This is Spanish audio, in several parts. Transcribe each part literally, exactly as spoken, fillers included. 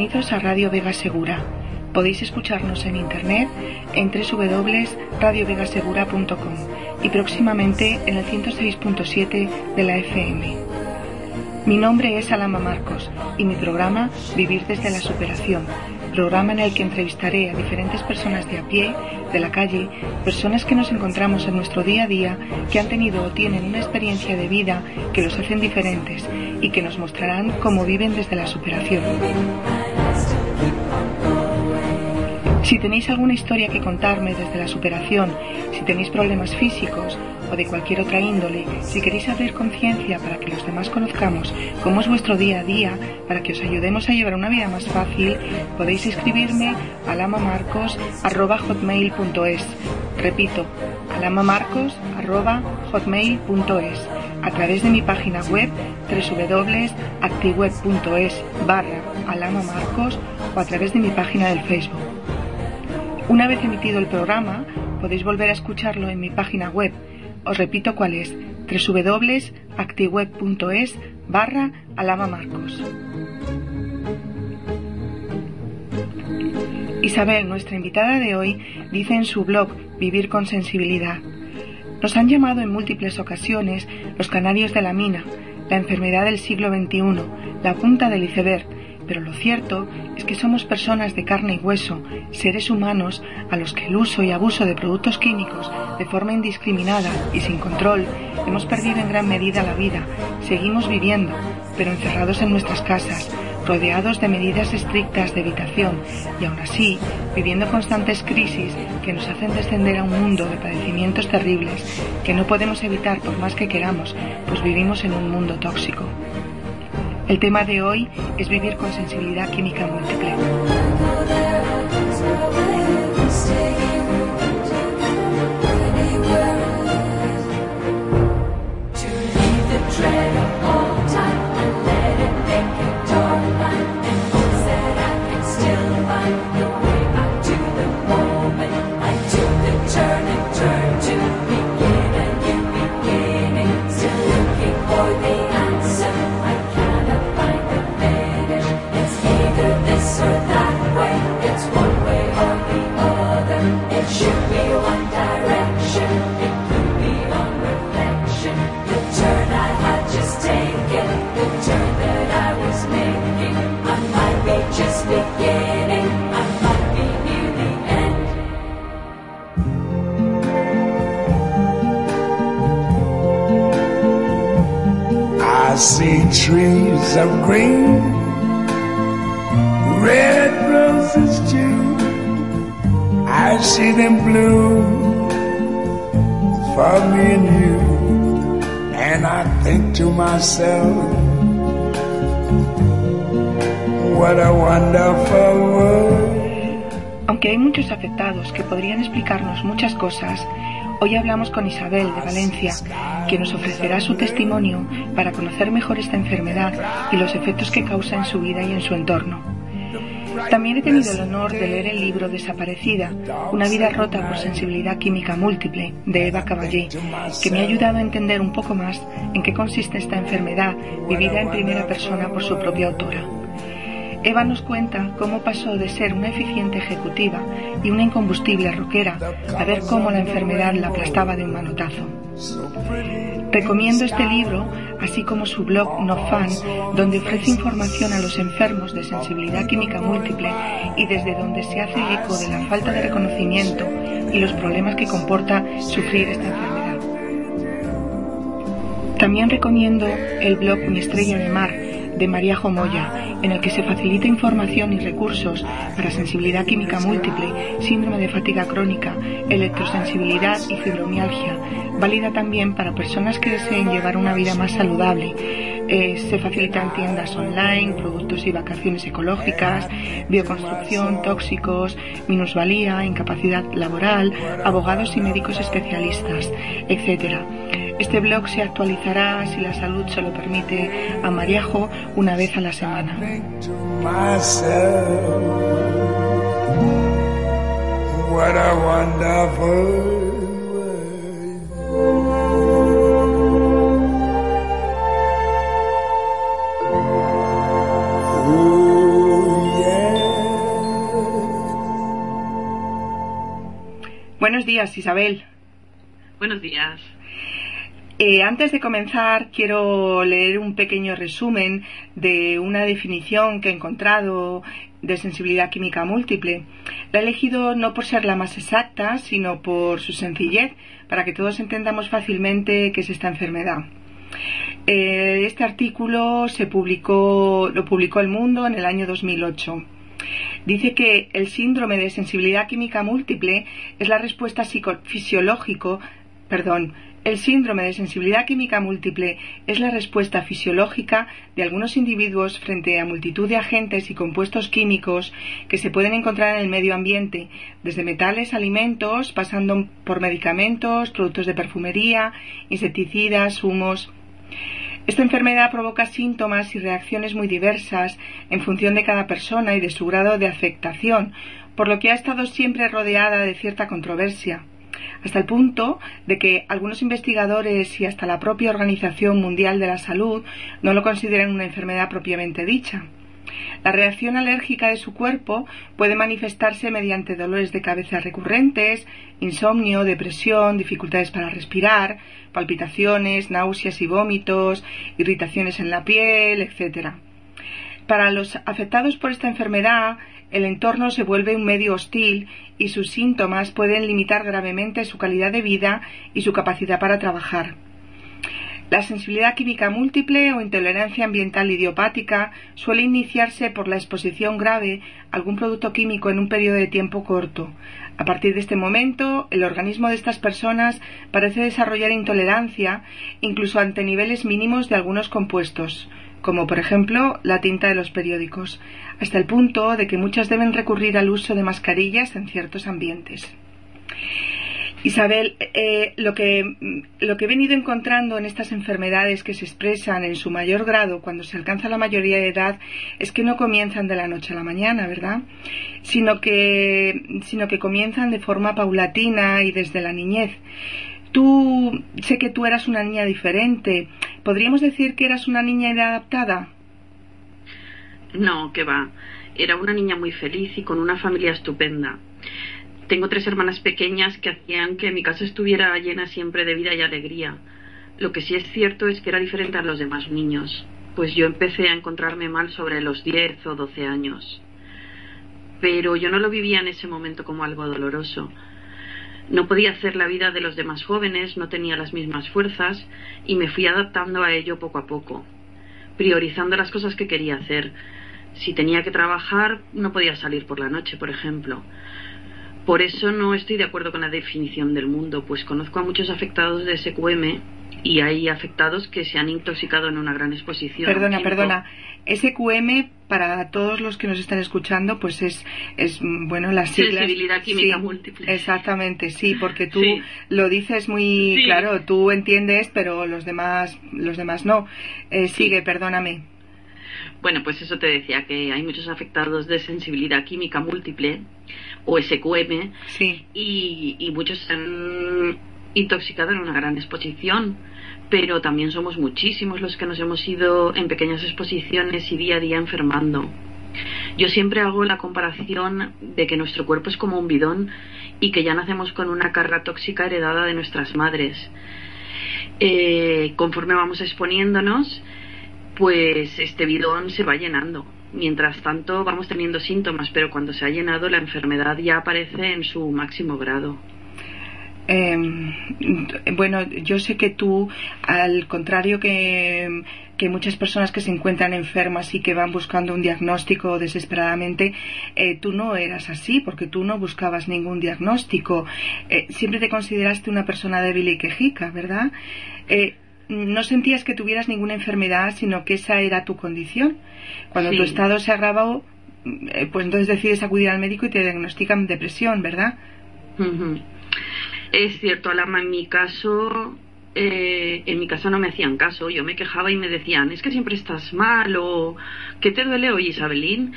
Bienvenidos a Radio Vega Segura. Podéis escucharnos en internet en doble u doble u doble u punto radio vega segura punto com y próximamente en el ciento seis punto siete de la F M. Mi nombre es Alama Marcos y mi programa Vivir desde la Superación, programa en el que entrevistaré a diferentes personas de a pie, de la calle, personas que nos encontramos en nuestro día a día, que han tenido o tienen una experiencia de vida que los hacen diferentes y que nos mostrarán cómo viven desde la superación. Si tenéis alguna historia que contarme desde la superación, si tenéis problemas físicos o de cualquier otra índole, si queréis abrir conciencia para que los demás conozcamos cómo es vuestro día a día, para que os ayudemos a llevar una vida más fácil, podéis escribirme a alamamarcos arroba hotmail punto es. Repito, alamamarcos arroba hotmail punto es, a través de mi página web doble u doble u doble u punto actiweb punto es barra alamamarcos o a través de mi página del Facebook. Una vez emitido el programa, podéis volver a escucharlo en mi página web. Os repito cuál es, doble u doble u doble u punto actiweb punto es barra alamamarcos. Isabel, nuestra invitada de hoy, dice en su blog Vivir con Sensibilidad: nos han llamado en múltiples ocasiones los canarios de la mina, la enfermedad del siglo veintiuno, la punta del iceberg, pero lo cierto es que somos personas de carne y hueso, seres humanos a los que el uso y abuso de productos químicos de forma indiscriminada y sin control hemos perdido en gran medida la vida. Seguimos viviendo, pero encerrados en nuestras casas, rodeados de medidas estrictas de evitación y aún así viviendo constantes crisis que nos hacen descender a un mundo de padecimientos terribles que no podemos evitar por más que queramos, pues vivimos en un mundo tóxico. El tema de hoy es vivir con sensibilidad química múltiple. I see trees of green, red roses too. I see them bloom for me and you. And I think to myself, what a wonderful world. Aunque hay muchos afectados que podrían explicarnos muchas cosas, hoy hablamos con Isabel de Valencia, que nos ofrecerá su testimonio para conocer mejor esta enfermedad y los efectos que causa en su vida y en su entorno. También he tenido el honor de leer el libro Desaparecida, una vida rota por sensibilidad química múltiple, de Eva Caballé, que me ha ayudado a entender un poco más en qué consiste esta enfermedad vivida en primera persona por su propia autora. Eva nos cuenta cómo pasó de ser una eficiente ejecutiva y una incombustible rockera a ver cómo la enfermedad la aplastaba de un manotazo. Recomiendo este libro, así como su blog No Fan, donde ofrece información a los enfermos de sensibilidad química múltiple y desde donde se hace eco de la falta de reconocimiento y los problemas que comporta sufrir esta enfermedad. También recomiendo el blog Mi Estrella de Mar, de María Jomoya, en el que se facilita información y recursos para sensibilidad química múltiple, síndrome de fatiga crónica, electrosensibilidad y fibromialgia, válida también para personas que deseen llevar una vida más saludable. Eh, se facilitan tiendas online, productos y vacaciones ecológicas, bioconstrucción, tóxicos, minusvalía, incapacidad laboral, abogados y médicos especialistas, etcétera. Este blog se actualizará, si la salud se lo permite, a Mariajo una vez a la semana. What a wonderful world. Oh, yeah. Buenos días, Isabel. Buenos días. Eh, antes de comenzar, quiero leer un pequeño resumen de una definición que he encontrado de sensibilidad química múltiple. La he elegido no por ser la más exacta, sino por su sencillez, para que todos entendamos fácilmente qué es esta enfermedad. Eh, este artículo se publicó, lo publicó El Mundo en el año dos mil ocho. Dice que el síndrome de sensibilidad química múltiple es la respuesta psicofisiológico, perdón, el síndrome de sensibilidad química múltiple es la respuesta fisiológica de algunos individuos frente a multitud de agentes y compuestos químicos que se pueden encontrar en el medio ambiente, desde metales, alimentos, pasando por medicamentos, productos de perfumería, insecticidas, humos. Esta enfermedad provoca síntomas y reacciones muy diversas en función de cada persona y de su grado de afectación, por lo que ha estado siempre rodeada de cierta controversia, hasta el punto de que algunos investigadores y hasta la propia Organización Mundial de la Salud no lo consideran una enfermedad propiamente dicha. La reacción alérgica de su cuerpo puede manifestarse mediante dolores de cabeza recurrentes, insomnio, depresión, dificultades para respirar, palpitaciones, náuseas y vómitos, irritaciones en la piel, etcétera. Para los afectados por esta enfermedad, el entorno se vuelve un medio hostil y sus síntomas pueden limitar gravemente su calidad de vida y su capacidad para trabajar. La sensibilidad química múltiple o intolerancia ambiental idiopática suele iniciarse por la exposición grave a algún producto químico en un periodo de tiempo corto. A partir de este momento, el organismo de estas personas parece desarrollar intolerancia incluso ante niveles mínimos de algunos compuestos, como por ejemplo la tinta de los periódicos, hasta el punto de que muchas deben recurrir al uso de mascarillas en ciertos ambientes. Isabel, eh, lo que, lo que he venido encontrando en estas enfermedades que se expresan en su mayor grado cuando se alcanza la mayoría de edad es que no comienzan de la noche a la mañana, ¿verdad? Sino que, sino que comienzan de forma paulatina y desde la niñez. Tú, sé que tú eras una niña diferente. ¿Podríamos decir que eras una niña inadaptada? No, que va. Era una niña muy feliz y con una familia estupenda. Tengo tres hermanas pequeñas que hacían que mi casa estuviera llena siempre de vida y alegría. Lo que sí es cierto es que era diferente a los demás niños, pues yo empecé a encontrarme mal sobre los diez o doce años. Pero yo no lo vivía en ese momento como algo doloroso. No podía hacer la vida de los demás jóvenes, no tenía las mismas fuerzas y me fui adaptando a ello poco a poco, priorizando las cosas que quería hacer. Si tenía que trabajar, no podía salir por la noche, por ejemplo. Por eso no estoy de acuerdo con la definición del mundo, pues conozco a muchos afectados de S Q M y hay afectados que se han intoxicado en una gran exposición. Perdona, perdona. S Q M, para todos los que nos están escuchando, pues es, es bueno, las siglas. Sensibilidad química sí, múltiple. Exactamente, sí, porque tú sí. lo dices muy sí. claro, tú entiendes, pero los demás, los demás no. Eh, sigue, sí. Perdóname. Bueno, pues eso te decía, que hay muchos afectados de sensibilidad química múltiple, o S Q M, sí. y, y muchos se han intoxicado en una gran exposición, pero también somos muchísimos los que nos hemos ido en pequeñas exposiciones y día a día enfermando. Yo siempre hago la comparación de que nuestro cuerpo es como un bidón y que ya nacemos con una carga tóxica heredada de nuestras madres. Eh, conforme vamos exponiéndonos, pues este bidón se va llenando. Mientras tanto vamos teniendo síntomas, pero cuando se ha llenado la enfermedad ya aparece en su máximo grado. Eh, bueno, yo sé que tú, al contrario que, que muchas personas que se encuentran enfermas y que van buscando un diagnóstico desesperadamente, eh, tú no eras así, porque tú no buscabas ningún diagnóstico. Eh, siempre te consideraste una persona débil y quejica, ¿verdad? Eh, no sentías que tuvieras ninguna enfermedad, sino que esa era tu condición. Cuando sí. tu estado se agravó, pues entonces decides acudir al médico y te diagnostican depresión, ¿verdad? Uh-huh. Es cierto, Alama, en mi caso, eh, en mi casa no me hacían caso. Yo me quejaba y me decían, es que siempre estás mal, o ¿qué te duele hoy, Isabelín?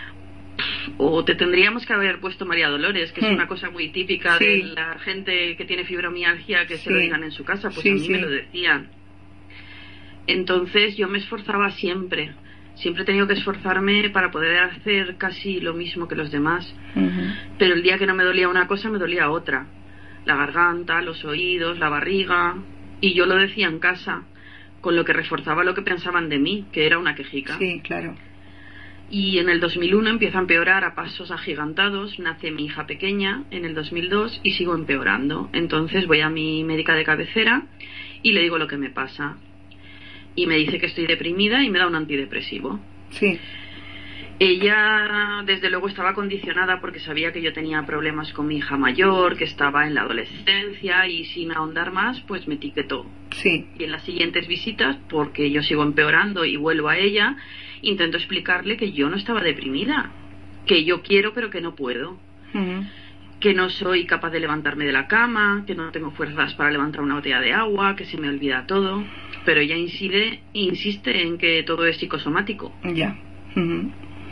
O te tendríamos que haber puesto María Dolores, que es mm. una cosa muy típica sí. de la gente que tiene fibromialgia, que sí. se lo digan en su casa. Pues sí, a mí sí. me lo decían. Entonces yo me esforzaba siempre. Siempre he tenido que esforzarme para poder hacer casi lo mismo que los demás. Uh-huh. Pero el día que no me dolía una cosa, me dolía otra. la garganta, los oídos, la barriga, y yo lo decía en casa, con lo que reforzaba lo que pensaban de mí, que era una quejica. Sí, claro. Y en el dos mil uno empieza a empeorar a pasos agigantados, nace mi hija pequeña en el dos mil dos y sigo empeorando. Entonces voy a mi médica de cabecera y le digo lo que me pasa. Y me dice que estoy deprimida y me da un antidepresivo. Sí. Ella, desde luego, estaba condicionada porque sabía que yo tenía problemas con mi hija mayor, que estaba en la adolescencia, y sin ahondar más, pues me etiquetó. Sí. Y en las siguientes visitas, porque yo sigo empeorando y vuelvo a ella, intento explicarle que yo no estaba deprimida, que yo quiero pero que no puedo. Uh-huh. Que no soy capaz de levantarme de la cama, que no tengo fuerzas para levantar una botella de agua, que se me olvida todo. Pero ella insiste, insiste en que todo es psicosomático. Ya. Uh-huh.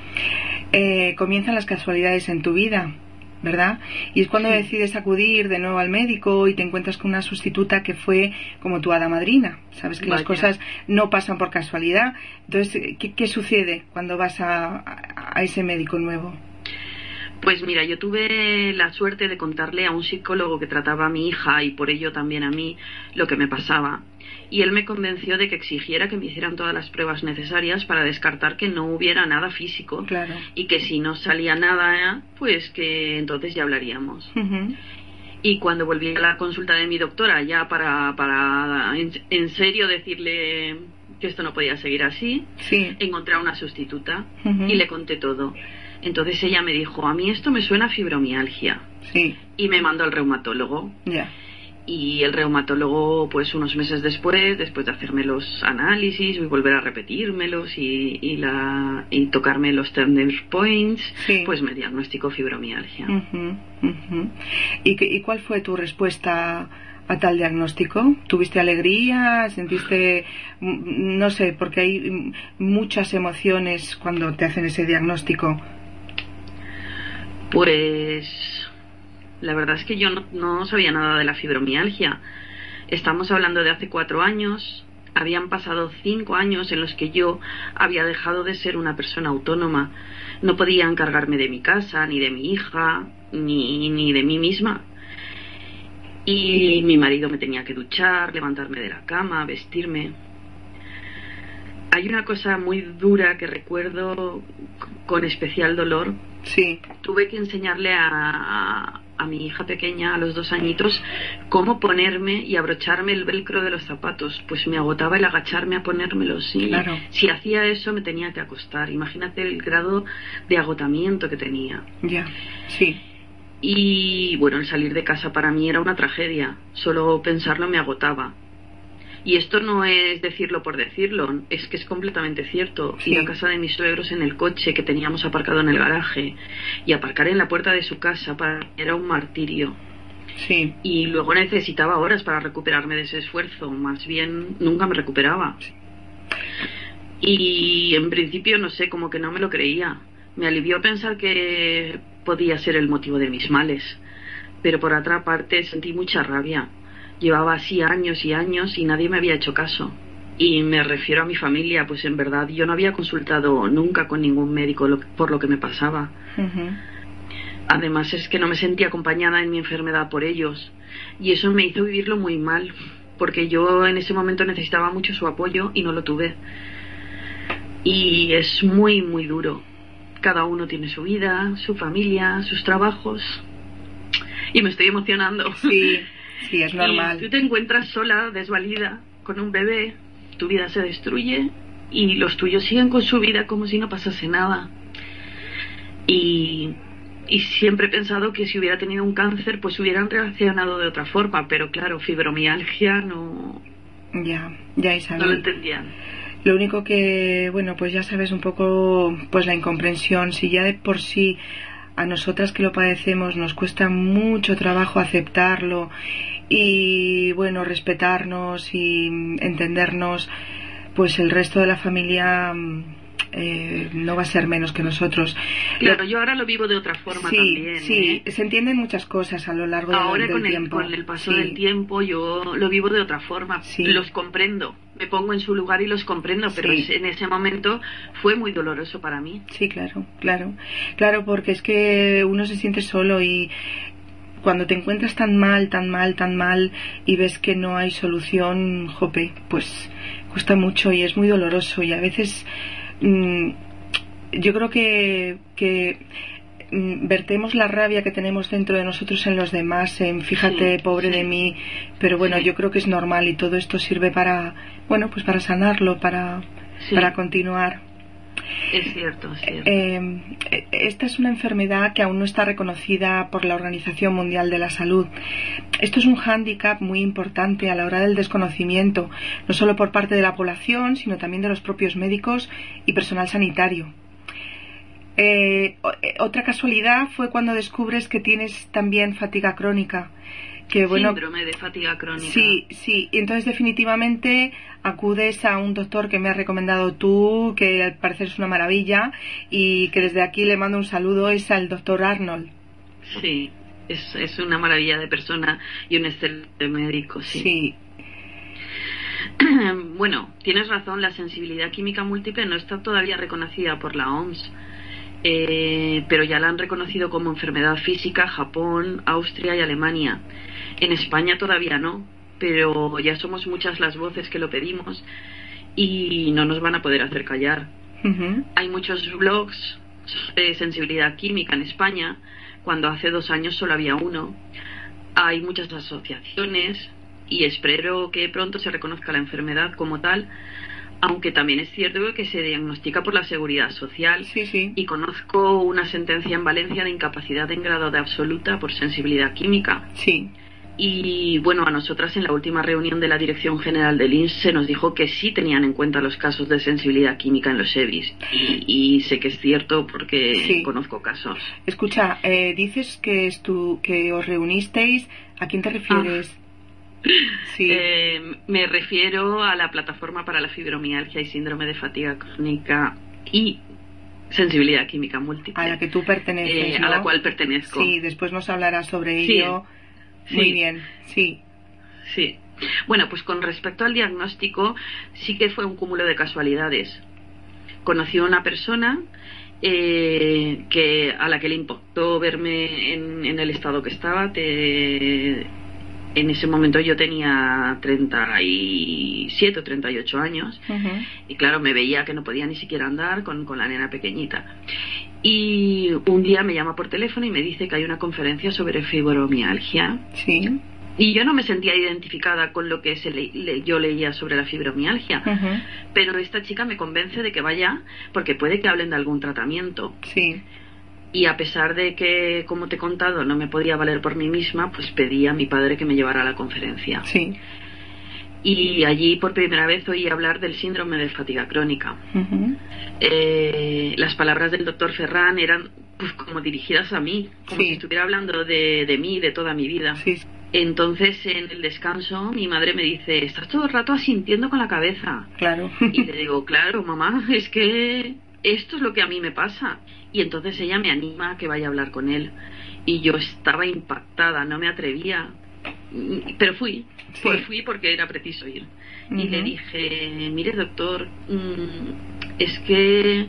Eh, comienzan las casualidades en tu vida, ¿verdad? Y es cuando sí. decides acudir de nuevo al médico y te encuentras con una sustituta que fue como tu hada madrina. Sabes que Vaya. las cosas no pasan por casualidad. Entonces, ¿qué, qué sucede cuando vas a, a, a ese médico nuevo? Pues mira, yo tuve la suerte de contarle a un psicólogo que trataba a mi hija y por ello también a mí lo que me pasaba. Y él me convenció de que exigiera que me hicieran todas las pruebas necesarias para descartar que no hubiera nada físico. Claro. Y que si no salía nada, pues que entonces ya hablaríamos. Uh-huh. Y cuando volví a la consulta de mi doctora, ya para, para en, en serio decirle que esto no podía seguir así, sí. encontré a una sustituta uh-huh. y le conté todo. Entonces ella me dijo, a mí esto me suena a fibromialgia. Sí. Y me mandó al reumatólogo. Ya. Yeah. Y el reumatólogo, pues unos meses después, después de hacerme los análisis y volver a repetírmelos y, y, la, y tocarme los turning points, sí. pues me diagnosticó fibromialgia. Uh-huh, uh-huh. ¿Y, qué, ¿Y cuál fue tu respuesta a tal diagnóstico? ¿Tuviste alegría? ¿Sentiste, no sé, porque hay muchas emociones cuando te hacen ese diagnóstico? Pues la verdad es que yo no, no sabía nada de la fibromialgia. Estamos hablando de hace cuatro años. Habían pasado cinco años en los que yo había dejado de ser una persona autónoma. No podía encargarme de mi casa, ni de mi hija, ni, ni de mí misma. Y mi marido me tenía que duchar, levantarme de la cama, vestirme. Hay una cosa muy dura que recuerdo con especial dolor. Sí. Tuve que enseñarle a, a, a mi hija pequeña, a los dos añitos, cómo ponerme y abrocharme el velcro de los zapatos. Pues me agotaba el agacharme a ponérmelos. Y claro. si hacía eso me tenía que acostar. Imagínate el grado de agotamiento que tenía. Ya, sí. Y bueno, el salir de casa para mí era una tragedia. Solo pensarlo me agotaba. Y esto no es decirlo por decirlo, es que es completamente cierto. Sí. Ir a casa de mis suegros en el coche que teníamos aparcado en el garaje y aparcar en la puerta de su casa para mí era un martirio. Sí. Y luego necesitaba horas para recuperarme de ese esfuerzo, más bien nunca me recuperaba. Sí. Y en principio, no sé, como que no me lo creía. Me alivió pensar que podía ser el motivo de mis males, pero por otra parte sentí mucha rabia. Llevaba así años y años y nadie me había hecho caso. Y me refiero a mi familia, pues en verdad yo no había consultado nunca con ningún médico lo, por lo que me pasaba. Uh-huh. Además es que no me sentía acompañada en mi enfermedad por ellos. Y eso me hizo vivirlo muy mal, porque yo en ese momento necesitaba mucho su apoyo y no lo tuve. Y es muy, muy duro. Cada uno tiene su vida, su familia, sus trabajos. Y me estoy emocionando. Sí. Sí, es normal. Y tú te encuentras sola, desvalida, con un bebé, tu vida se destruye y los tuyos siguen con su vida como si no pasase nada. Y, y siempre he pensado que si hubiera tenido un cáncer, pues hubieran reaccionado de otra forma, pero claro, fibromialgia no... Ya, ya Isabel. No lo entendían. Lo único que, bueno, pues ya sabes un poco, pues la incomprensión, si ya de por sí a nosotras que lo padecemos nos cuesta mucho trabajo aceptarlo y bueno, respetarnos y entendernos, pues el resto de la familia eh, no va a ser menos que nosotros. Claro, yo ahora lo vivo de otra forma sí, también. Sí, ¿eh? Se entienden muchas cosas a lo largo de, ahora del con el, tiempo. Ahora con el paso sí. del tiempo yo lo vivo de otra forma. Sí. Los comprendo, me pongo en su lugar y los comprendo, pero sí. en ese momento fue muy doloroso para mí. Sí, claro, claro. Claro, porque es que uno se siente solo y cuando te encuentras tan mal, tan mal, tan mal y ves que no hay solución, jope, pues cuesta mucho y es muy doloroso y a veces mmm, yo creo que, que mmm, vertemos la rabia que tenemos dentro de nosotros en los demás, en fíjate, sí, pobre sí. de mí, pero bueno, sí. yo creo que es normal y todo esto sirve para, bueno, pues para sanarlo, para, sí. para continuar. Es cierto, es cierto. Eh, esta es una enfermedad que aún no está reconocida por la Organización Mundial de la Salud. Esto es un hándicap muy importante a la hora del desconocimiento, no solo por parte de la población, sino también de los propios médicos y personal sanitario. Eh, otra casualidad fue cuando descubres que tienes también fatiga crónica. Que, bueno, síndrome de fatiga crónica. Sí, sí, y entonces definitivamente acudes a un doctor que me has recomendado tú, que al parecer es una maravilla, y que desde aquí le mando un saludo, es al doctor Arnold. Sí, es, es una maravilla de persona y un excelente médico, sí. Sí. Bueno, tienes razón, la sensibilidad química múltiple no está todavía reconocida por la O M S. Eh, pero ya la han reconocido como enfermedad física Japón, Austria y Alemania. En España todavía no, pero ya somos muchas las voces que lo pedimos y no nos van a poder hacer callar. Uh-huh. Hay muchos blogs de sensibilidad química en España, cuando hace dos años solo había uno. Hay muchas asociaciones y espero que pronto se reconozca la enfermedad como tal, aunque también es cierto que se diagnostica por la Seguridad Social. Sí, sí. Y conozco una sentencia en Valencia de incapacidad en grado de absoluta por sensibilidad química. Sí. Y bueno, a nosotras en la última reunión de la Dirección General del I N S se nos dijo que sí tenían en cuenta los casos de sensibilidad química en los E B I S. Y, y sé que es cierto porque sí. conozco casos. Escucha, eh, dices que, es tu, que os reunisteis. ¿A quién te refieres? Ah. Sí. Eh, me refiero a la plataforma para la fibromialgia y síndrome de fatiga crónica y sensibilidad química múltiple, a la que tú perteneces, eh, ¿no? A la cual pertenezco. Sí, después nos hablarás sobre ello. Sí. Muy sí. bien, sí. Sí. Bueno, pues con respecto al diagnóstico, sí que fue un cúmulo de casualidades. Conocí a una persona eh, que a la que le impactó verme en, en el estado que estaba. Te, En ese momento yo tenía treinta y siete o treinta y ocho años. Uh-huh. Y claro, me veía que no podía ni siquiera andar con, con la nena pequeñita. Y un día me llama por teléfono y me dice que hay una conferencia sobre fibromialgia. Sí. Y yo no me sentía identificada con lo que se le, le, yo leía sobre la fibromialgia. Uh-huh. Pero esta chica me convence de que vaya porque puede que hablen de algún tratamiento. Sí. Y a pesar de que, como te he contado, no me podía valer por mí misma, pues pedí a mi padre que me llevara a la conferencia. Sí. Y allí por primera vez oí hablar del síndrome de fatiga crónica. Uh-huh. Eh, las palabras del doctor Ferran eran pues como dirigidas a mí, como sí. si estuviera hablando de, de mí, de toda mi vida. Sí. Entonces, en el descanso, mi madre me dice, estás todo el rato asintiendo con la cabeza. Claro. Y le digo, claro, mamá, es que esto es lo que a mí me pasa. Y entonces ella me anima a que vaya a hablar con él. Y yo estaba impactada, no me atrevía. Pero fui, sí. pues fui porque era preciso ir. Uh-huh. Y le dije, mire doctor, mmm, es que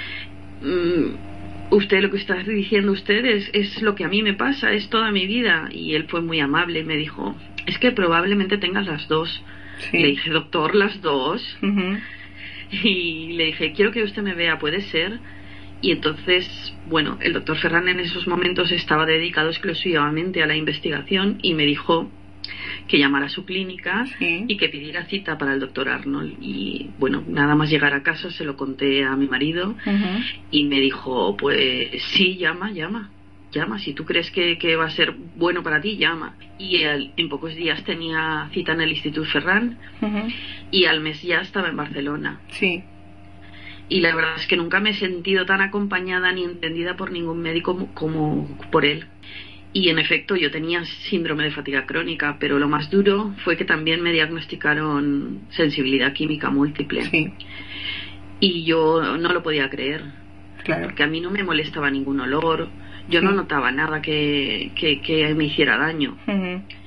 mmm, usted lo que está diciendo usted es, es lo que a mí me pasa, es toda mi vida. Y él fue muy amable y me dijo, es que probablemente tengas las dos. Sí. Le dije, doctor, las dos. Uh-huh. Y le dije, quiero que usted me vea, ¿puede ser? Y entonces, bueno, el doctor Ferran en esos momentos estaba dedicado exclusivamente a la investigación y me dijo que llamara a su clínica sí. y que pidiera cita para el doctor Arnold. Y bueno, nada más llegar a casa se lo conté a mi marido. Uh-huh. Y me dijo, pues sí, llama, llama, llama, si tú crees que, que va a ser bueno para ti, llama. Y él, en pocos días tenía cita en el Instituto Ferran. Uh-huh. Y al mes ya estaba en Barcelona. Sí. Y la verdad es que nunca me he sentido tan acompañada ni entendida por ningún médico como, como por él. Y en efecto yo tenía síndrome de fatiga crónica, pero lo más duro fue que también me diagnosticaron sensibilidad química múltiple. Sí. Y yo no lo podía creer. Claro. Porque a mí no me molestaba ningún olor, yo sí. no notaba nada que, que, que me hiciera daño. Uh-huh.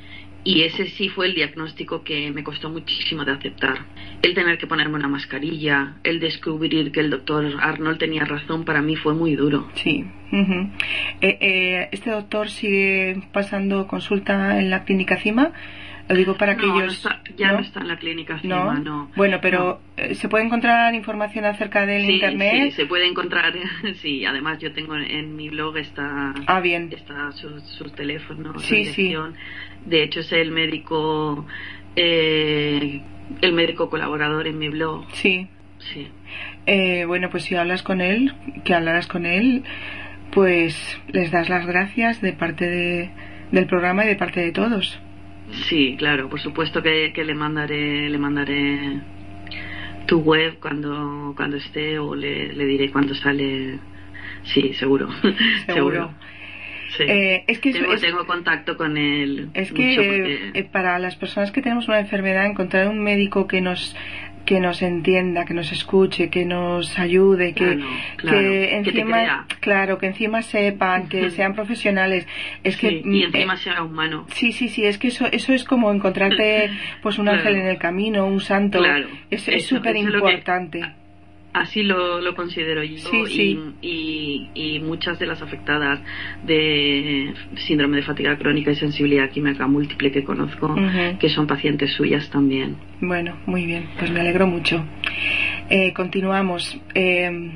Y ese sí fue el diagnóstico que me costó muchísimo de aceptar. El tener que ponerme una mascarilla, el descubrir que el doctor Arnold tenía razón, para mí fue muy duro. Sí. Uh-huh. eh, eh, ¿Este doctor sigue pasando consulta en la clínica Cima? Lo digo para no, aquellos... No está, ya ¿no? no está en la clínica Cima, no. no. Bueno, pero no. ¿Se puede encontrar información acerca del sí, internet? Sí, se puede encontrar. Sí, además yo tengo en mi blog está, ah, bien. está su, su teléfono, sí, su dirección. Sí. De hecho es el médico, eh, el médico colaborador en mi blog. Sí. Sí. Eh, bueno, pues si hablas con él, que hablarás con él, pues les das las gracias de parte de, del programa y de parte de todos. Sí, claro, por supuesto que, que le mandaré le mandaré tu web cuando cuando esté, o le, le diré cuando sale. Sí, seguro. Seguro. seguro. Sí. Eh, es que tengo, es, tengo contacto con él. Es que porque... eh, para las personas que tenemos una enfermedad, encontrar un médico que nos que nos entienda, que nos escuche, que nos ayude, que, claro, claro, que encima, que claro, que encima sepan, que sean profesionales, es sí, que y encima eh, sea humano. Sí, sí, sí, es que eso eso es como encontrarte pues un claro. ángel en el camino, un santo. Claro, es súper importante. Así lo, lo considero yo. Sí, sí. Y, y, y muchas de las afectadas de síndrome de fatiga crónica y sensibilidad química múltiple que conozco, uh-huh. que son pacientes suyas también. Bueno, muy bien, pues me alegro mucho. Eh, continuamos. Eh,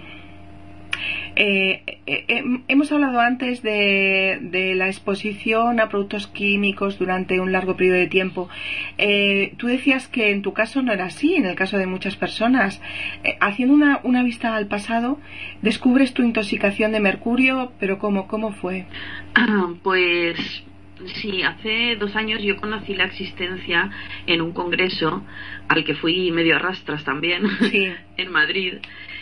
Eh, eh, eh, hemos hablado antes de, de la exposición a productos químicos durante un largo periodo de tiempo. Eh, tú decías que en tu caso no era así, en el caso de muchas personas. Eh, haciendo una, una vista al pasado, descubres tu intoxicación de mercurio, pero ¿cómo, cómo fue? Ah, pues sí, hace dos años yo conocí la existencia en un congreso al que fui medio a rastras también, sí. en Madrid.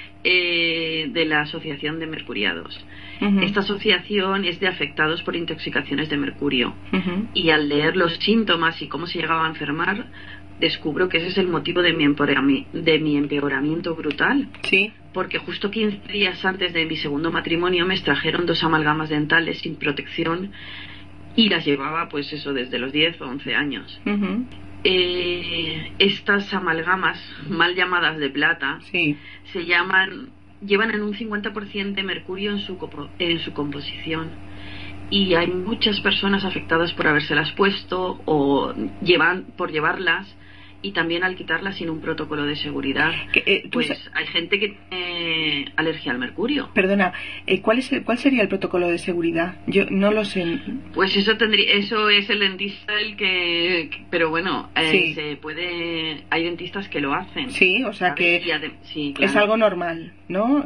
Eh, de la Asociación de Mercuriados. Uh-huh. Esta asociación es de afectados por intoxicaciones de mercurio. Uh-huh. Y al leer los síntomas y cómo se llegaba a enfermar, descubro que ese es el motivo de mi, empeorami- de mi empeoramiento brutal. Sí. Porque justo quince días antes de mi segundo matrimonio me extrajeron dos amalgamas dentales sin protección y las llevaba pues eso desde los diez o once años. Uh-huh. Eh, estas amalgamas, mal llamadas de plata, sí. se llaman, llevan en un cincuenta por ciento de mercurio en su, en su composición. Y hay muchas personas afectadas por habérselas puesto o llevan, por llevarlas, y también al quitarlas sin un protocolo de seguridad. Que, eh, pues se... hay gente que tiene alergia al mercurio. Perdona, eh, ¿cuál es el, cuál sería el protocolo de seguridad? Yo no lo sé. Pues eso tendría, eso es el dentista el que, que pero bueno, eh, sí. se puede, hay dentistas que lo hacen. Sí, o sea que de, sí, claro. es algo normal, ¿no?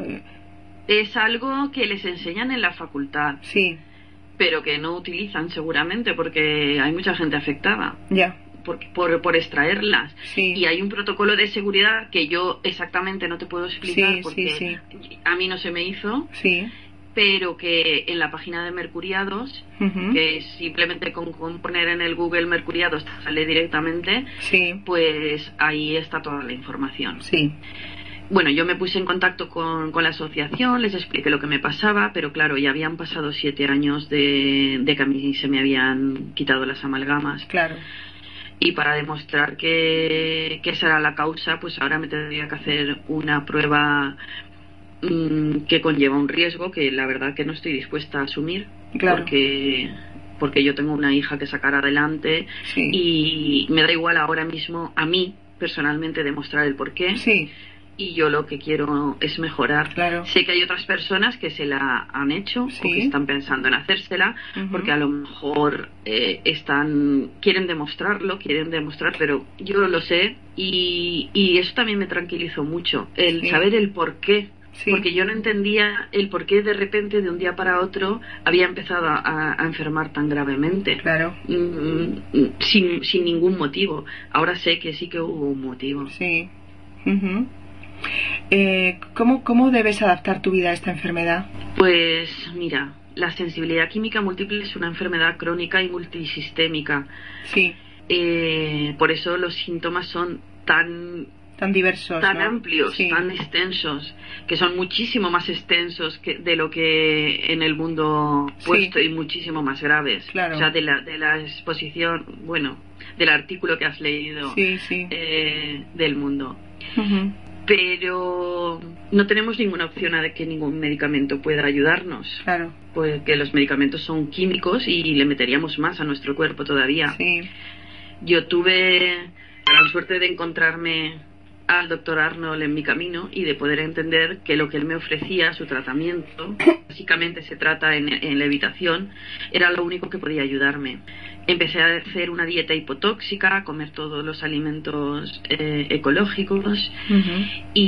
Es algo que les enseñan en la facultad. Sí. Pero que no utilizan seguramente porque hay mucha gente afectada. Ya. Por, por, por extraerlas. Sí. Y hay un protocolo de seguridad que yo exactamente no te puedo explicar, sí, porque sí, sí. a mí no se me hizo, sí. pero que en la página de Mercuriados, uh-huh. que simplemente con, con poner en el Google Mercuriados sale directamente, sí. pues ahí está toda la información. Sí. Bueno, yo me puse en contacto con, con la asociación, les expliqué lo que me pasaba, pero claro, ya habían pasado siete años de, de que a mí se me habían quitado las amalgamas. Claro. Y para demostrar que, que esa era la causa, pues ahora me tendría que hacer una prueba mmm, que conlleva un riesgo que la verdad que no estoy dispuesta a asumir. Claro. Porque, porque yo tengo una hija que sacar adelante, sí. y me da igual ahora mismo a mí personalmente demostrar el porqué. Sí. Y yo lo que quiero es mejorar. Claro. Sé que hay otras personas que se la han hecho, sí. o que están pensando en hacérsela, uh-huh. porque a lo mejor eh, están quieren demostrarlo, quieren demostrar, pero yo lo sé, y, y eso también me tranquilizó mucho, el sí. saber el por qué. Sí. Porque yo no entendía el por qué de repente, de un día para otro, había empezado a, a enfermar tan gravemente. Claro. Mm, sin, sin ningún motivo. Ahora sé que sí que hubo un motivo. Sí. Uh-huh. Eh, ¿cómo, ¿Cómo debes adaptar tu vida a esta enfermedad? Pues mira, la sensibilidad química múltiple es una enfermedad crónica y multisistémica. Sí. Eh, por eso los síntomas son tan tan diversos, tan ¿no? amplios, Sí. tan extensos, que son muchísimo más extensos que de lo que en el mundo puesto Sí. y muchísimo más graves. Claro. O sea, de la, de la exposición, bueno, del artículo que has leído Sí, sí. eh, del mundo. Ujú. Pero no tenemos ninguna opción a de que ningún medicamento pueda ayudarnos. Claro. Porque los medicamentos son químicos y le meteríamos más a nuestro cuerpo todavía. Sí. Yo tuve la gran suerte de encontrarme al doctor Arnold en mi camino y de poder entender que lo que él me ofrecía, su tratamiento, básicamente se trata en, en levitación, era lo único que podía ayudarme. Empecé a hacer una dieta hipotóxica, a comer todos los alimentos eh, ecológicos Ujú.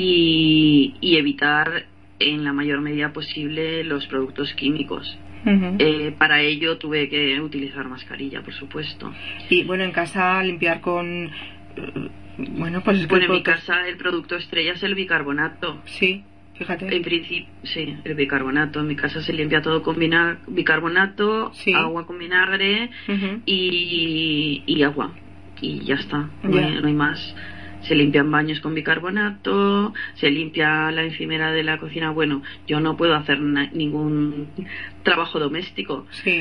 y, y evitar en la mayor medida posible los productos químicos. Ujú. Eh, para ello tuve que utilizar mascarilla, por supuesto. Y bueno, en casa limpiar con... eh, Bueno, pues es que Bueno, en el mi producto- casa el producto estrella es el bicarbonato. Sí, fíjate. En principio, sí, el bicarbonato. En mi casa se limpia todo con vina- bicarbonato, Sí. agua con vinagre Ujú. y, y agua. Y ya está, no, Ya. hay, no hay más. Se limpian baños con bicarbonato, se limpia la encimera de la cocina. Bueno, yo no puedo hacer na- ningún trabajo doméstico. Sí.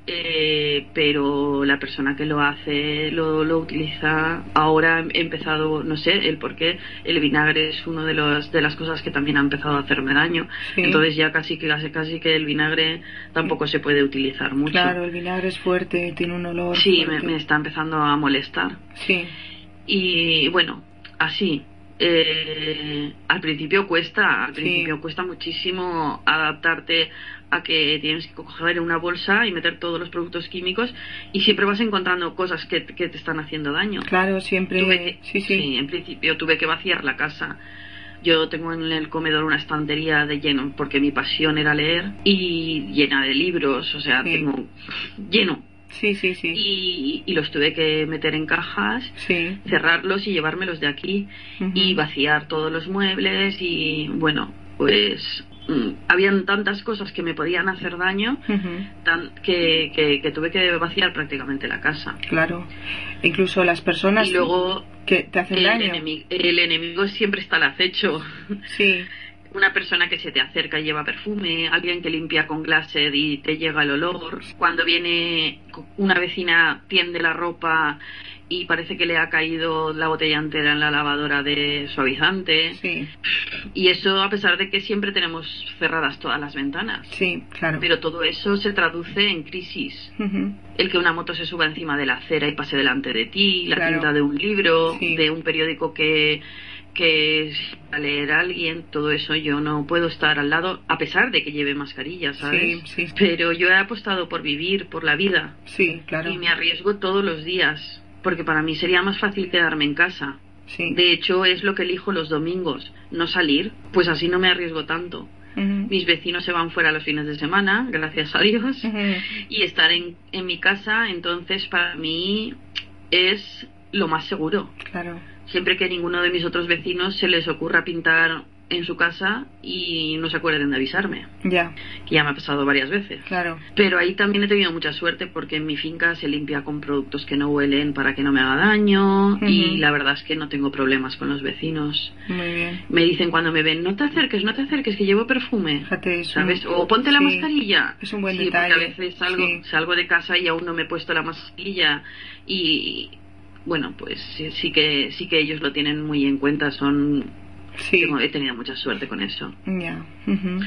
Eh, pero la persona que lo hace lo, lo utiliza. Ahora he empezado, no sé el por qué, el vinagre es una de, los, de las cosas que también ha empezado a hacerme daño. Sí. Entonces ya casi que casi, casi que el vinagre tampoco se puede utilizar mucho. Claro, el vinagre es fuerte, tiene un olor Sí, me, fuerte. me está empezando a molestar. Sí, Y bueno, así. Eh, al principio cuesta, al Sí. principio cuesta muchísimo adaptarte a que tienes que coger una bolsa y meter todos los productos químicos y siempre vas encontrando cosas que, que te están haciendo daño. claro, siempre... Tuve que- sí, sí, en principio tuve que vaciar la casa. Yo tengo en el comedor una estantería de lleno, porque mi pasión era leer, y llena de libros, o sea, Sí. tengo lleno. sí, sí, sí, Y, y los tuve que meter en cajas, sí. cerrarlos y llevármelos de aquí Ujú. y vaciar todos los muebles y bueno, pues mm, habían tantas cosas que me podían hacer daño Ujú. tan, que, que, que tuve que vaciar prácticamente la casa. Claro. Incluso las personas Y luego que te hacen el daño. enemigo, el enemigo siempre está al acecho. Sí, Una persona que se te acerca y lleva perfume, alguien que limpia con Glacé y te llega el olor. Cuando viene una vecina, tiende la ropa y parece que le ha caído la botella entera en la lavadora de suavizante. sí, Y eso a pesar de que siempre tenemos cerradas todas las ventanas. sí, claro. Pero todo eso se traduce en crisis. Ujú. El que una moto se suba encima de la acera y pase delante de ti, la Claro. tinta de un libro, Sí. de un periódico que, que a leer a alguien, todo eso yo no puedo estar al lado, a pesar de que lleve mascarilla, ¿sabes? Sí, sí. Pero yo he apostado por vivir, por la vida, Sí, claro. y me arriesgo todos los días, porque para mí sería más fácil quedarme en casa. Sí. De hecho, es lo que elijo los domingos, no salir, pues así no me arriesgo tanto. Ujú. Mis vecinos se van fuera los fines de semana, gracias a Dios, Ujú. y estar en, en mi casa, entonces para mí es lo más seguro. Claro. Siempre que ninguno de mis otros vecinos se les ocurra pintar en su casa y no se acuerden de avisarme, Ya, que ya me ha pasado varias veces. claro. Pero ahí también he tenido mucha suerte porque en mi finca se limpia con productos que no huelen para que no me haga daño. Ujú. Y la verdad es que no tengo problemas con los vecinos. Muy bien. Me dicen cuando me ven, no te acerques, no te acerques, que llevo perfume. Fíjate, es un- ¿Sabes? O ponte la sí, mascarilla. es un buen sí, detalle. porque a veces salgo, Sí. salgo de casa y aún no me he puesto la mascarilla. Y bueno, pues sí, sí que sí que ellos lo tienen muy en cuenta. Son Sí, tengo- he tenido mucha suerte con eso. ya. Ujú.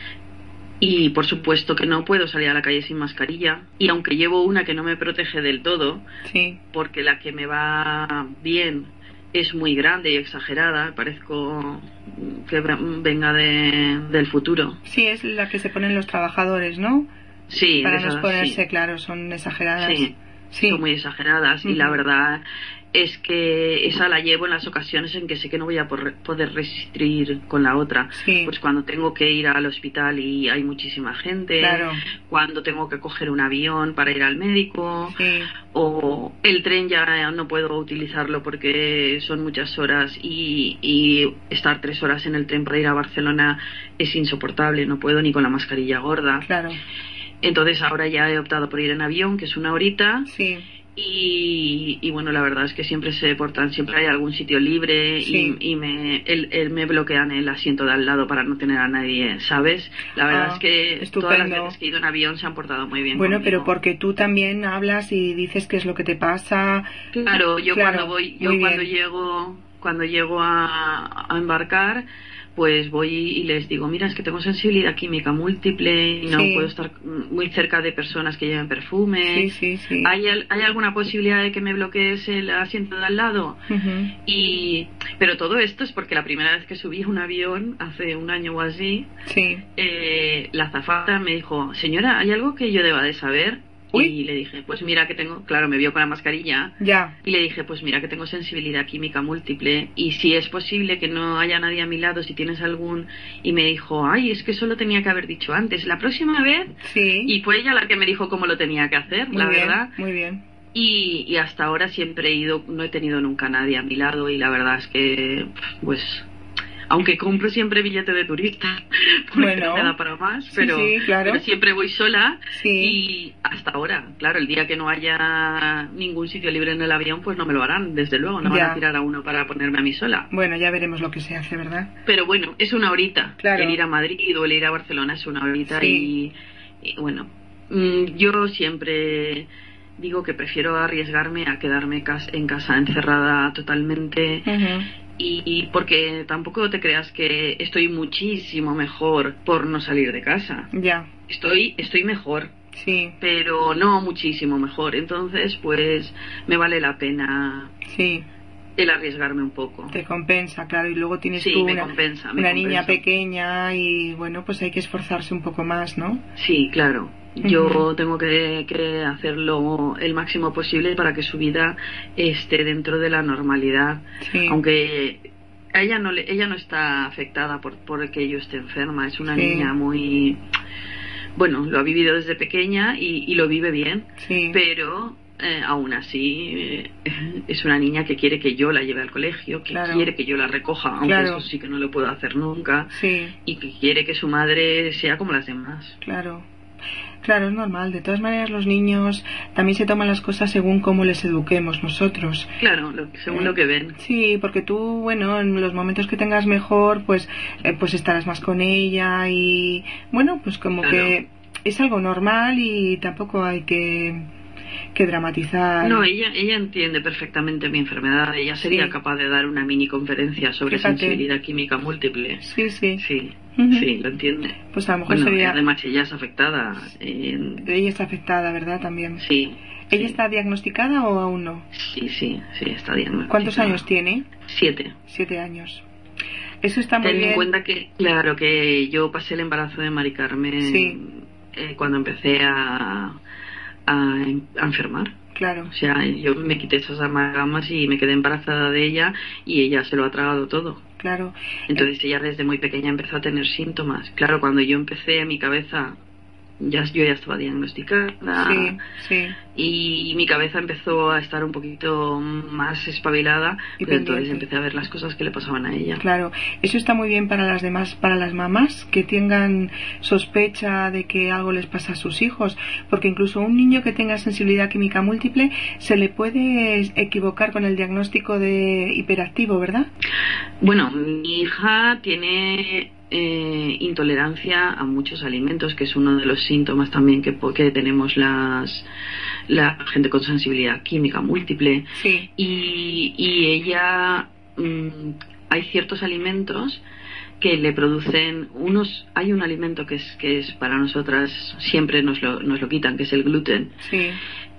Y por supuesto que no puedo salir a la calle sin mascarilla. Y aunque llevo una que no me protege del todo, Sí, porque la que me va bien es muy grande y exagerada, parezco que venga de, del futuro. sí, es la que se ponen los trabajadores, ¿no? Sí, Para de no esas, exponerse, sí. claro, son exageradas. Sí, Sí. son muy exageradas y la Ujú. verdad es que esa la llevo en las ocasiones en que sé que no voy a por- poder resistir con la otra. Sí. Pues cuando tengo que ir al hospital y hay muchísima gente, Claro. cuando tengo que coger un avión para ir al médico, Sí, o el tren ya no puedo utilizarlo porque son muchas horas y, y estar tres horas en el tren para ir a Barcelona es insoportable, no puedo ni con la mascarilla gorda. claro. Entonces ahora ya he optado por ir en avión, que es una horita, Sí, Y, y bueno, la verdad es que siempre se portan, siempre hay algún sitio libre Sí. y, y me, el, el- me bloquean el asiento de al lado para no tener a nadie, ¿sabes? La verdad Ah, es que estupendo. todas las veces que he ido en avión se han portado muy bien Bueno, conmigo. pero porque tú también hablas y dices qué es lo que te pasa. Claro, yo Claro, cuando voy, yo muy cuando bien. llego, cuando llego a, a embarcar, pues voy y les digo, mira, es que tengo sensibilidad química múltiple y no Sí. puedo estar muy cerca de personas que lleven perfume. Sí, sí, sí. ¿Hay, al- ¿Hay alguna posibilidad de que me bloquees el asiento de al lado? Ujú. Y, pero todo esto es porque la primera vez que subí a un avión, hace un año o así, Sí. eh, la azafata me dijo, señora, ¿hay algo que yo deba de saber? Uy. Y le dije, pues mira que tengo, claro, me vio con la mascarilla. Ya. Y le dije, pues mira que tengo sensibilidad química múltiple y si es posible que no haya nadie a mi lado, si tienes algún... Y me dijo, ay, es que eso lo tenía que haber dicho antes, la próxima vez... Sí. Y fue ella la que me dijo cómo lo tenía que hacer, Muy la bien, verdad. muy bien. Y, y hasta ahora siempre he ido, no he tenido nunca nadie a mi lado y la verdad es que, pues... Aunque compro siempre billete de turista, porque Bueno. no me da para más, Sí, pero, sí, claro. pero siempre voy sola Sí. y hasta ahora, claro, el día que no haya ningún sitio libre en el avión, pues no me lo harán, desde luego, no Ya. van a tirar a uno para ponerme a mí sola. Bueno, ya veremos lo que se hace, ¿verdad? Pero bueno, es una horita. Claro. El ir a Madrid o el ir a Barcelona es una horita Sí. y, y bueno, mm, yo siempre digo que prefiero arriesgarme a quedarme cas- en casa encerrada totalmente. Ujú. Y, y porque tampoco te creas que estoy muchísimo mejor por no salir de casa. Ya. Estoy, estoy mejor, Sí. pero no muchísimo mejor. Entonces, pues me vale la pena Sí. el arriesgarme un poco. Te compensa, claro. Y luego tienes Sí, tú me una, compensa, me una compensa. niña pequeña y bueno, pues hay que esforzarse un poco más, ¿no? Sí, claro. Yo Ujú. tengo que, que hacerlo el máximo posible para que su vida esté dentro de la normalidad. Sí. Aunque a ella no le, ella no está afectada por, por que yo esté enferma. Es una Sí. niña muy... Bueno, lo ha vivido desde pequeña y, y lo vive bien. Sí. Pero eh, aún así eh, es una niña que quiere que yo la lleve al colegio, que Claro. quiere que yo la recoja, aunque Claro. eso sí que no lo puedo hacer nunca. Sí. Y que quiere que su madre sea como las demás. Claro. Claro, es normal. De todas maneras, los niños también se toman las cosas según cómo les eduquemos nosotros. Claro, lo- según Eh, lo que ven. Sí, porque tú, bueno, en los momentos que tengas mejor, pues, eh, pues estarás más con ella y, bueno, pues como Claro. que es algo normal y tampoco hay que, que dramatizar. No, ella ella entiende perfectamente mi enfermedad. Ella sería Sí. capaz de dar una mini conferencia sobre Fíjate. sensibilidad química múltiple. Sí, sí. Sí, Ujú. sí, lo entiende. Pues a lo mejor Bueno, y sería... además ella es afectada. en- Ella está afectada, ¿verdad? También. Sí. ¿Ella sí. está diagnosticada o aún no? Sí, sí, sí, está diagnosticada. ¿Cuántos años tiene? Siete. Siete años. Eso está muy Ten bien. en cuenta que, claro, que yo pasé el embarazo de Mari Carmen Sí. eh, cuando empecé a, a, a enfermar. Claro. O sea, yo me quité esas amalgamas y me quedé embarazada de ella y ella se lo ha tragado todo. Claro. Entonces ella desde muy pequeña empezó a tener síntomas. Claro, cuando yo empecé, mi cabeza, ya yo ya estaba diagnosticada Sí, sí. y mi cabeza empezó a estar un poquito más espabilada, Y pues entonces pendiente. empecé a ver las cosas que le pasaban a ella. Claro, eso está muy bien para las demás, para las mamás que tengan sospecha de que algo les pasa a sus hijos, porque incluso un niño que tenga sensibilidad química múltiple se le puede equivocar con el diagnóstico de hiperactivo, ¿verdad? Bueno, mi hija tiene eh, intolerancia a muchos alimentos, que es uno de los síntomas también que, que tenemos las la gente con sensibilidad química múltiple. Sí. Y, y ella, mmm, hay ciertos alimentos que le producen unos, hay un alimento que es que es para nosotras siempre nos lo, nos lo quitan, que es el gluten. Sí.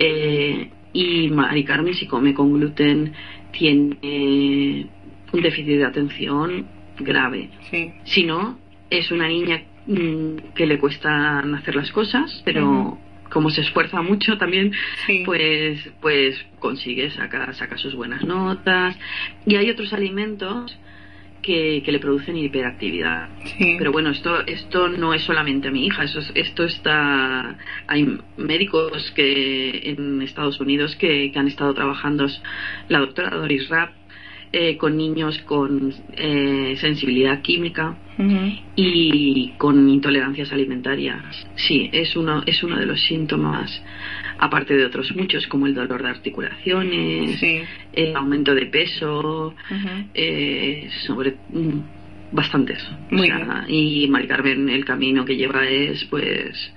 Eh, y Mari Carmen, si come con gluten, tiene eh, un déficit de atención grave. Sí. Si no, es una niña mmm, que le cuesta hacer las cosas, pero Ujú. como se esfuerza mucho también, Sí. pues pues consigue, saca, saca sus buenas notas. Y hay otros alimentos que, que le producen hiperactividad. Sí. Pero bueno, esto esto no es solamente a mi hija, eso es- esto está... Hay médicos que en Estados Unidos que, que han estado trabajando, la doctora Doris Rapp, eh, con niños con eh, sensibilidad química Uh-huh. y con intolerancias alimentarias. Sí, es uno, es uno de los síntomas, aparte de otros muchos, como el dolor de articulaciones, Sí. el aumento de peso, Uh-huh. eh, sobre mm, bastantes. O Muy sea, bien. y Mari Carmen, el camino que lleva es, pues,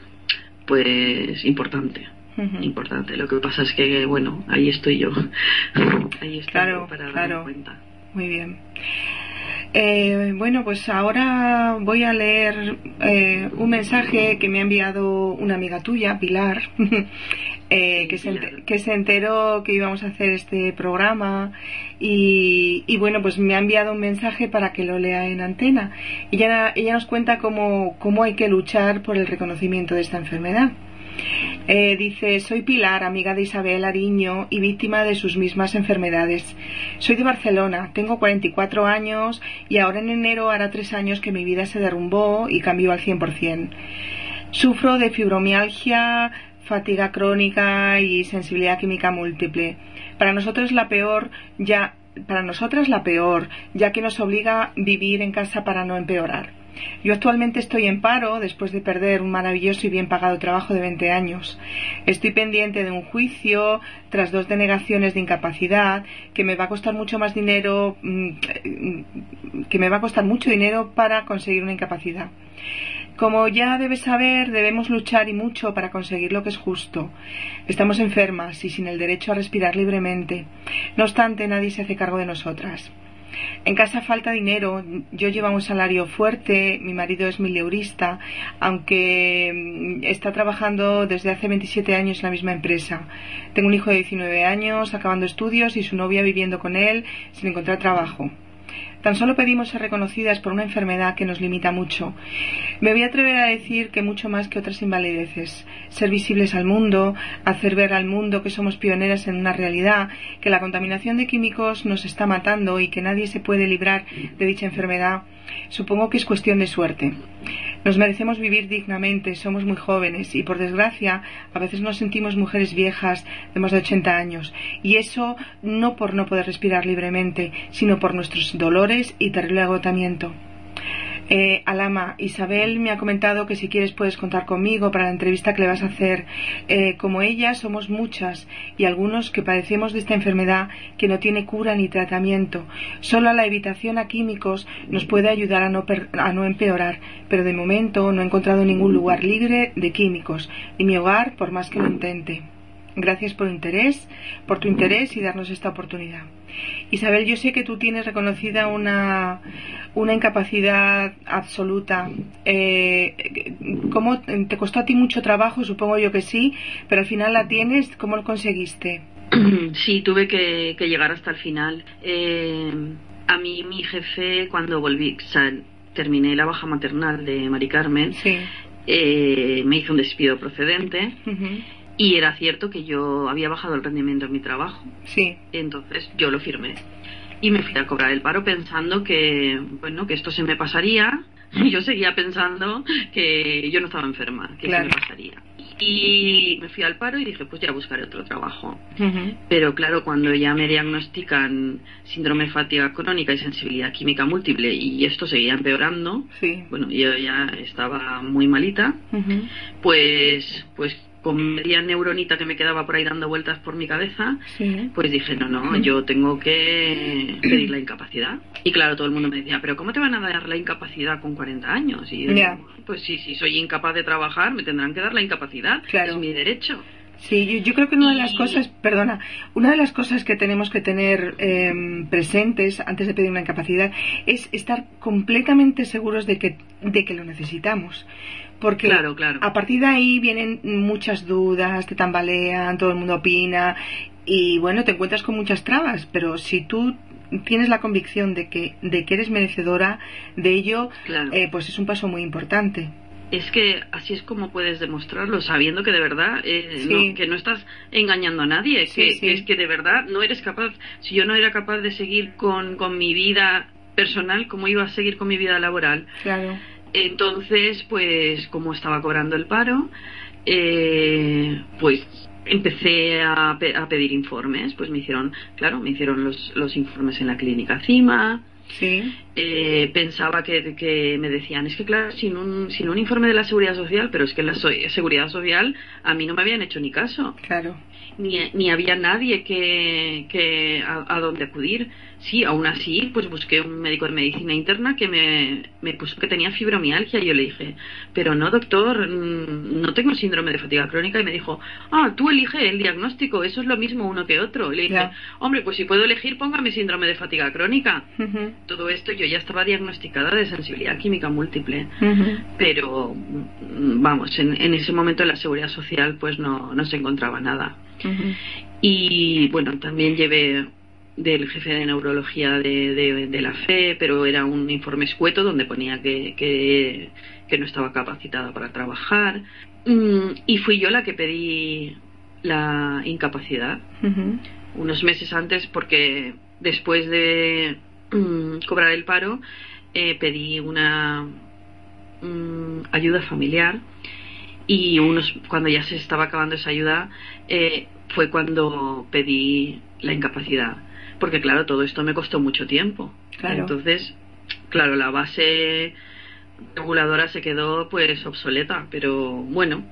pues importante. Uh-huh. Importante. Lo que pasa es que, bueno, ahí estoy yo. Ahí estoy Claro, yo para claro. darme cuenta. Muy bien. Eh, bueno, pues ahora voy a leer eh, un mensaje que me ha enviado una amiga tuya, Pilar, eh, que, se enter- que se enteró que íbamos a hacer este programa y, y bueno, pues me ha enviado un mensaje para que lo lea en antena. Ella, ella nos cuenta cómo, cómo hay que luchar por el reconocimiento de esta enfermedad. Eh, dice: soy Pilar, amiga de Isabel Ariño y víctima de sus mismas enfermedades. Soy de Barcelona, tengo cuarenta y cuatro años y ahora en enero hará tres años que mi vida se derrumbó y cambió al cien por ciento. Sufro de fibromialgia, fatiga crónica y sensibilidad química múltiple. Para nosotros la peor ya, para nosotras la peor, ya que nos obliga a vivir en casa para no empeorar. Yo actualmente estoy en paro después de perder un maravilloso y bien pagado trabajo de veinte años. Estoy pendiente de un juicio tras dos denegaciones de incapacidad que me va a costar mucho más dinero, que me va a costar mucho dinero para conseguir una incapacidad. Como ya debes saber, debemos luchar y mucho para conseguir lo que es justo. Estamos enfermas y sin el derecho a respirar libremente. No obstante, nadie se hace cargo de nosotras. En casa falta dinero, yo llevo un salario fuerte, mi marido es mileurista, aunque está trabajando desde hace veintisiete años en la misma empresa. Tengo un hijo de diecinueve años, acabando estudios, y su novia viviendo con él sin encontrar trabajo. Tan solo pedimos ser reconocidas por una enfermedad que nos limita mucho. Me voy a atrever a decir que mucho más que otras invalideces. Ser visibles al mundo, hacer ver al mundo que somos pioneras en una realidad, que la contaminación de químicos nos está matando y que nadie se puede librar de dicha enfermedad, supongo que es cuestión de suerte. Nos merecemos vivir dignamente, somos muy jóvenes y, por desgracia, a veces nos sentimos mujeres viejas de más de ochenta años, y eso no por no poder respirar libremente, sino por nuestros dolores y terrible agotamiento. Eh, Alama, Isabel me ha comentado que si quieres puedes contar conmigo para la entrevista que le vas a hacer. Eh, como ella, somos muchas y algunos que padecemos de esta enfermedad que no tiene cura ni tratamiento. Solo la evitación a químicos nos puede ayudar a no, per- a no empeorar, pero de momento no he encontrado ningún lugar libre de químicos, ni mi hogar por más que lo intente. Gracias por interés, por tu interés y darnos esta oportunidad. Isabel, yo sé que tú tienes reconocida una, una incapacidad absoluta. Eh, ¿Cómo te costó a ti mucho trabajo? Supongo yo que sí, pero al final la tienes. ¿Cómo lo conseguiste? Sí, tuve que, que llegar hasta el final. Eh, a mí, mi jefe, cuando volví, o sea, terminé la baja maternal de Mari Carmen, Sí. eh, me hizo un despido procedente. Uh-huh. Y era cierto que yo había bajado el rendimiento en mi trabajo. Sí. Entonces yo lo firmé. Y me fui a cobrar el paro pensando que, bueno, que esto se me pasaría. Y yo seguía pensando que yo no estaba enferma, que Claro. se me pasaría. Y me fui al paro y dije, pues ya buscaré otro trabajo. Uh-huh. Pero claro, cuando ya me diagnostican síndrome de fatiga crónica y sensibilidad química múltiple y esto seguía empeorando, Sí. bueno, yo ya estaba muy malita, Uh-huh. pues, pues con media neuronita que me quedaba por ahí dando vueltas por mi cabeza, Sí. pues dije, no, no, yo tengo que pedir la incapacidad. Y claro, todo el mundo me decía, pero ¿cómo te van a dar la incapacidad con cuarenta años? Y yo Ya. digo, pues sí, si soy incapaz de trabajar, me tendrán que dar la incapacidad, Claro. es mi derecho. Sí, yo, yo creo que una de las Y- cosas, perdona, una de las cosas que tenemos que tener eh, presentes antes de pedir una incapacidad es estar completamente seguros de que, de que lo necesitamos. Porque Claro, claro. a partir de ahí vienen muchas dudas, te tambalean, todo el mundo opina y bueno, te encuentras con muchas trabas, pero si tú tienes la convicción de que, de que eres merecedora de ello, Claro. eh, pues es un paso muy importante. Es que así es como puedes demostrarlo, sabiendo que de verdad, eh, Sí. no, que no estás engañando a nadie, Sí, que, sí. que es que de verdad no eres capaz. Si yo no era capaz de seguir con, con mi vida personal, ¿cómo iba a seguir con mi vida laboral? Claro. Entonces, pues como estaba cobrando el paro, eh, pues empecé a, pe- a pedir informes, pues me hicieron, claro, me hicieron los, los informes en la clínica Cima. Sí. Eh, pensaba que, que me decían, es que claro, sin un, sin un informe de la Seguridad Social, pero es que en la so- Seguridad Social a mí no me habían hecho ni caso. Claro. Ni, ni había nadie que, que a, a dónde acudir. Sí, aún así, pues busqué un médico de medicina interna que me, me puso que tenía fibromialgia y yo le dije, pero no, doctor, no tengo síndrome de fatiga crónica. Y me dijo, ah, tú elige el diagnóstico, eso es lo mismo uno que otro. Y le dije, Ya. hombre, pues si puedo elegir, póngame síndrome de fatiga crónica. Uh-huh. Todo esto yo ya estaba diagnosticada de sensibilidad química múltiple, Uh-huh. pero vamos, en, en ese momento en la Seguridad Social pues no, no se encontraba nada. Uh-huh. Y bueno, también llevé del jefe de neurología de, de, de la F E, pero era un informe escueto donde ponía que, que, que no estaba capacitada para trabajar, y fui yo la que pedí la incapacidad. Uh-huh. Unos meses antes, porque después de um, cobrar el paro eh, pedí una um, ayuda familiar, y unos cuando ya se estaba acabando esa ayuda eh, fue cuando pedí la incapacidad, porque claro, todo esto me costó mucho tiempo. Claro. Entonces, claro, la base reguladora se quedó pues obsoleta, pero bueno,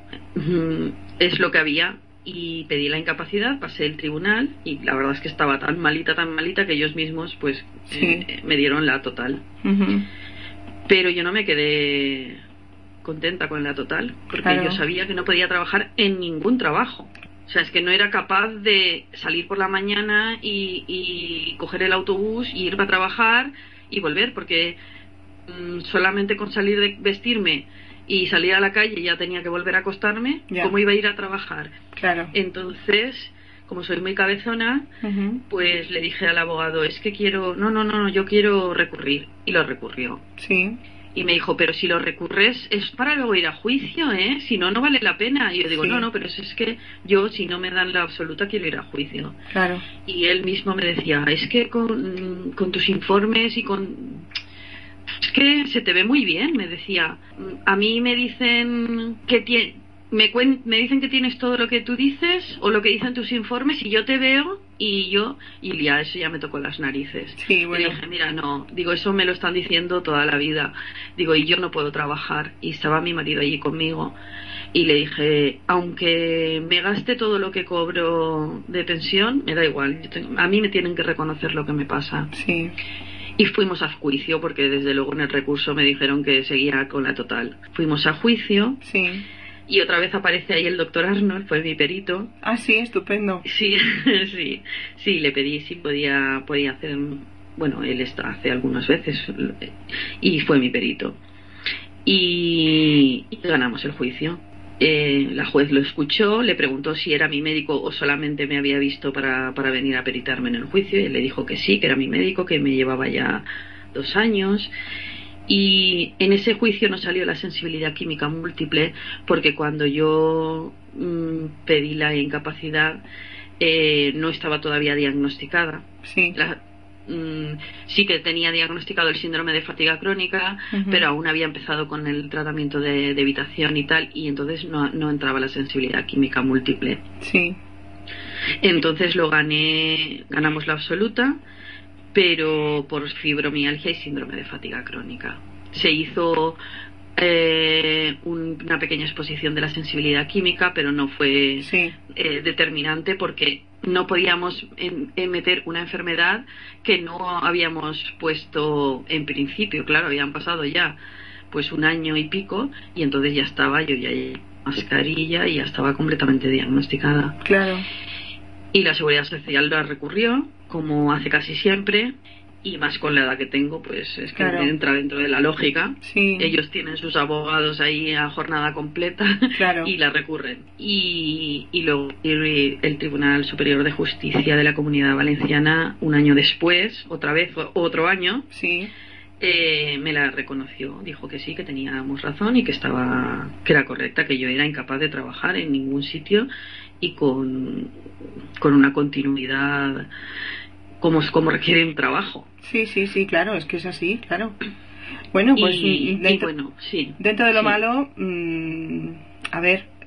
es lo que había. Y pedí la incapacidad, pasé el tribunal y la verdad es que estaba tan malita, tan malita que ellos mismos pues Sí. eh, me dieron la total. Uh-huh. Pero yo no me quedé contenta con la total, porque Claro. yo sabía que no podía trabajar en ningún trabajo. O sea, es que no era capaz de salir por la mañana y, y coger el autobús y irme a trabajar y volver, porque mmm, solamente con salir de vestirme y salir a la calle ya tenía que volver a acostarme. Ya. ¿Cómo iba a ir a trabajar? Claro. Entonces, como soy muy cabezona, Uh-huh. pues le dije al abogado, es que quiero, no, no, no, yo quiero recurrir. Y lo recurrió. Sí. Y me dijo, pero si lo recurres es para luego ir a juicio, ¿eh? Si no, no vale la pena. Y yo digo, Sí. no, no, pero es que yo, si no me dan la absoluta, quiero ir a juicio. Claro. Y él mismo me decía, es que con, con tus informes y con... Es que se te ve muy bien, me decía. A mí me dicen que tie- me, cuen- me dicen que tienes todo lo que tú dices o lo que dicen tus informes, y yo te veo y yo... Y ya eso ya me tocó las narices. Sí, bueno. Y dije, mira, no, digo, eso me lo están diciendo toda la vida. Digo, y yo no puedo trabajar. Y estaba mi marido allí conmigo. Y le dije, aunque me gaste todo lo que cobro de pensión, me da igual. Yo tengo- a mí me tienen que reconocer lo que me pasa. Sí. Y fuimos a juicio, porque desde luego en el recurso me dijeron que seguía con la total. Fuimos a juicio Sí. y otra vez aparece ahí el doctor Arnold, fue mi perito. Ah, sí, estupendo. Sí, sí, sí, le pedí si podía, podía hacer, bueno, él está hace algunas veces, y fue mi perito. Y, y ganamos el juicio. Eh, la juez lo escuchó, le preguntó si era mi médico o solamente me había visto para, para venir a peritarme en el juicio, y él le dijo que sí, que era mi médico, que me llevaba ya dos años. Y en ese juicio no salió la sensibilidad química múltiple, porque cuando yo mmm, pedí la incapacidad eh, no estaba todavía diagnosticada. Sí. La, mmm, sí que tenía diagnosticado el síndrome de fatiga crónica, Uh-huh. pero aún había empezado con el tratamiento de, de evitación y tal, y entonces no, no entraba la sensibilidad química múltiple. Sí. Entonces lo gané, ganamos la absoluta, pero por fibromialgia y síndrome de fatiga crónica. Se hizo eh, un, una pequeña exposición de la sensibilidad química, pero no fue Sí. eh, determinante, porque no podíamos en, en meter una enfermedad que no habíamos puesto en principio. Claro, habían pasado ya pues un año y pico, y entonces ya estaba, yo ya llevaba mascarilla y ya estaba completamente diagnosticada. Claro. Y la Seguridad Social la recurrió, como hace casi siempre, y más con la edad que tengo, pues es que Claro. entra dentro de la lógica. Sí. Ellos tienen sus abogados ahí a jornada completa Claro. y la recurren. Y, y luego el, el Tribunal Superior de Justicia de la Comunidad Valenciana, un año después, otra vez, otro año, Sí. eh, me la reconoció. Dijo que sí, que teníamos razón y que estaba, que era correcta, que yo era incapaz de trabajar en ningún sitio y con, con una continuidad como, como requiere un trabajo. Sí, sí, sí, claro, es que es así, claro. Bueno, pues y, dentro, y bueno, sí. dentro de lo sí. malo, mmm, a ver, eh,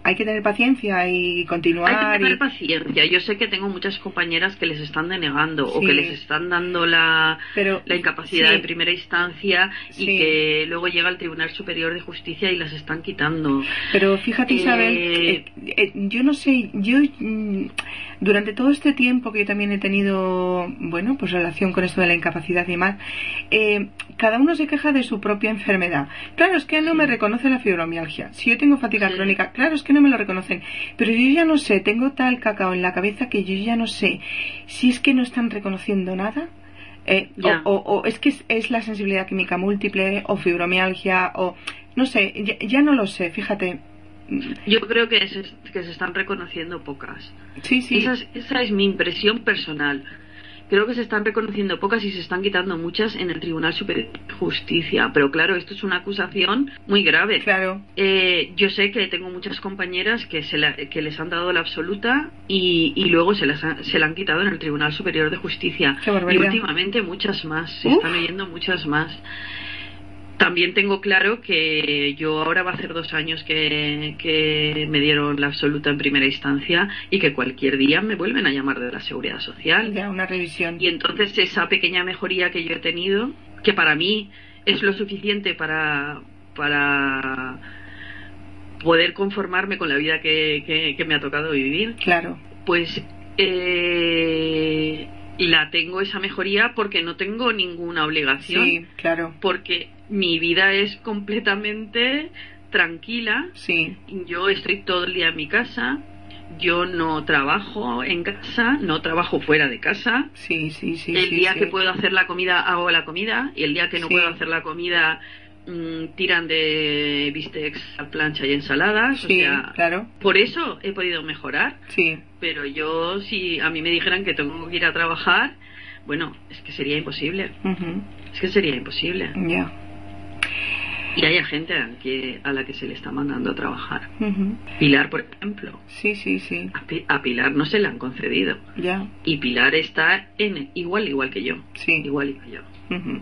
hay que tener paciencia y continuar. Hay que tener y... paciencia. Yo sé que tengo muchas compañeras que les están denegando sí. o que les están dando la, Pero, la incapacidad sí. de primera instancia y sí. que luego llega al Tribunal Superior de Justicia y las están quitando. Pero fíjate, eh... Isabel, eh, eh, yo no sé, yo mm, durante todo este tiempo que yo también he tenido, bueno, pues relación con esto de la incapacidad y demás, eh, cada uno se queja de su propia enfermedad. Claro, es que no sí. me reconoce la fibromialgia. Si yo tengo fatiga sí. crónica, claro, es que no me lo reconocen. Pero yo ya no sé, tengo tal cacao en la cabeza que yo ya no sé si es que no están reconociendo nada. Eh, o, o, o es que es, es la sensibilidad química múltiple o fibromialgia o no sé, ya, ya no lo sé, fíjate. Yo creo que se, que se están reconociendo pocas. Sí, sí. Esa es, esa es mi impresión personal. Creo que se están reconociendo pocas y se están quitando muchas en el Tribunal Superior de Justicia. Pero claro, esto es una acusación muy grave. Claro. Eh, yo sé que tengo muchas compañeras que, se la, que les han dado la absoluta y, y luego se, las ha, se la han quitado en el Tribunal Superior de Justicia. Qué barbaridad. Y últimamente muchas más. Se Uf. están oyendo muchas más. También tengo claro que yo ahora va a hacer dos años que, que me dieron la absoluta en primera instancia y que cualquier día me vuelven a llamar de la Seguridad Social. Ya, una revisión. Y entonces esa pequeña mejoría que yo he tenido, que para mí es lo suficiente para, para poder conformarme con la vida que, que, que me ha tocado vivir, claro, pues eh, la tengo esa mejoría porque no tengo ninguna obligación. Sí, claro. Porque mi vida es completamente tranquila. Sí. Yo estoy todo el día en mi casa. Yo no trabajo en casa, no trabajo fuera de casa. Sí, sí, sí. El sí, día sí. que puedo hacer la comida, hago la comida. Y el día que no sí. puedo hacer la comida, mmm, tiran de bistecs a plancha y ensaladas. Sí, o sea, claro. Por eso he podido mejorar. Sí. Pero yo, si a mí me dijeran que tengo que ir a trabajar, bueno, es que sería imposible. Uh-huh. Es que sería imposible. Ya. Yeah. Y hay gente a, que, a la que se le está mandando a trabajar. Uh-huh. Pilar, por ejemplo. Sí, sí, sí. A, a Pilar no se le han concedido. Ya. Yeah. Y Pilar está en igual, igual que yo. Sí. Igual que yo. Uh-huh.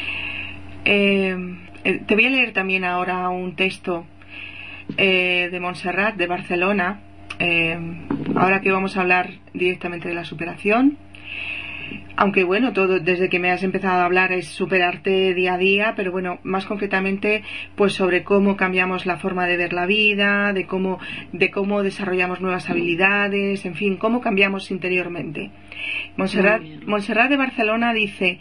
eh, eh, te voy a leer también ahora un texto eh, de Montserrat, de Barcelona. Eh, ahora que vamos a hablar directamente de la superación. Aunque bueno, todo desde que me has empezado a hablar es superarte día a día, pero bueno, más concretamente pues sobre cómo cambiamos la forma de ver la vida, de cómo, de cómo desarrollamos nuevas habilidades, en fin, cómo cambiamos interiormente. Montserrat, Montserrat de Barcelona dice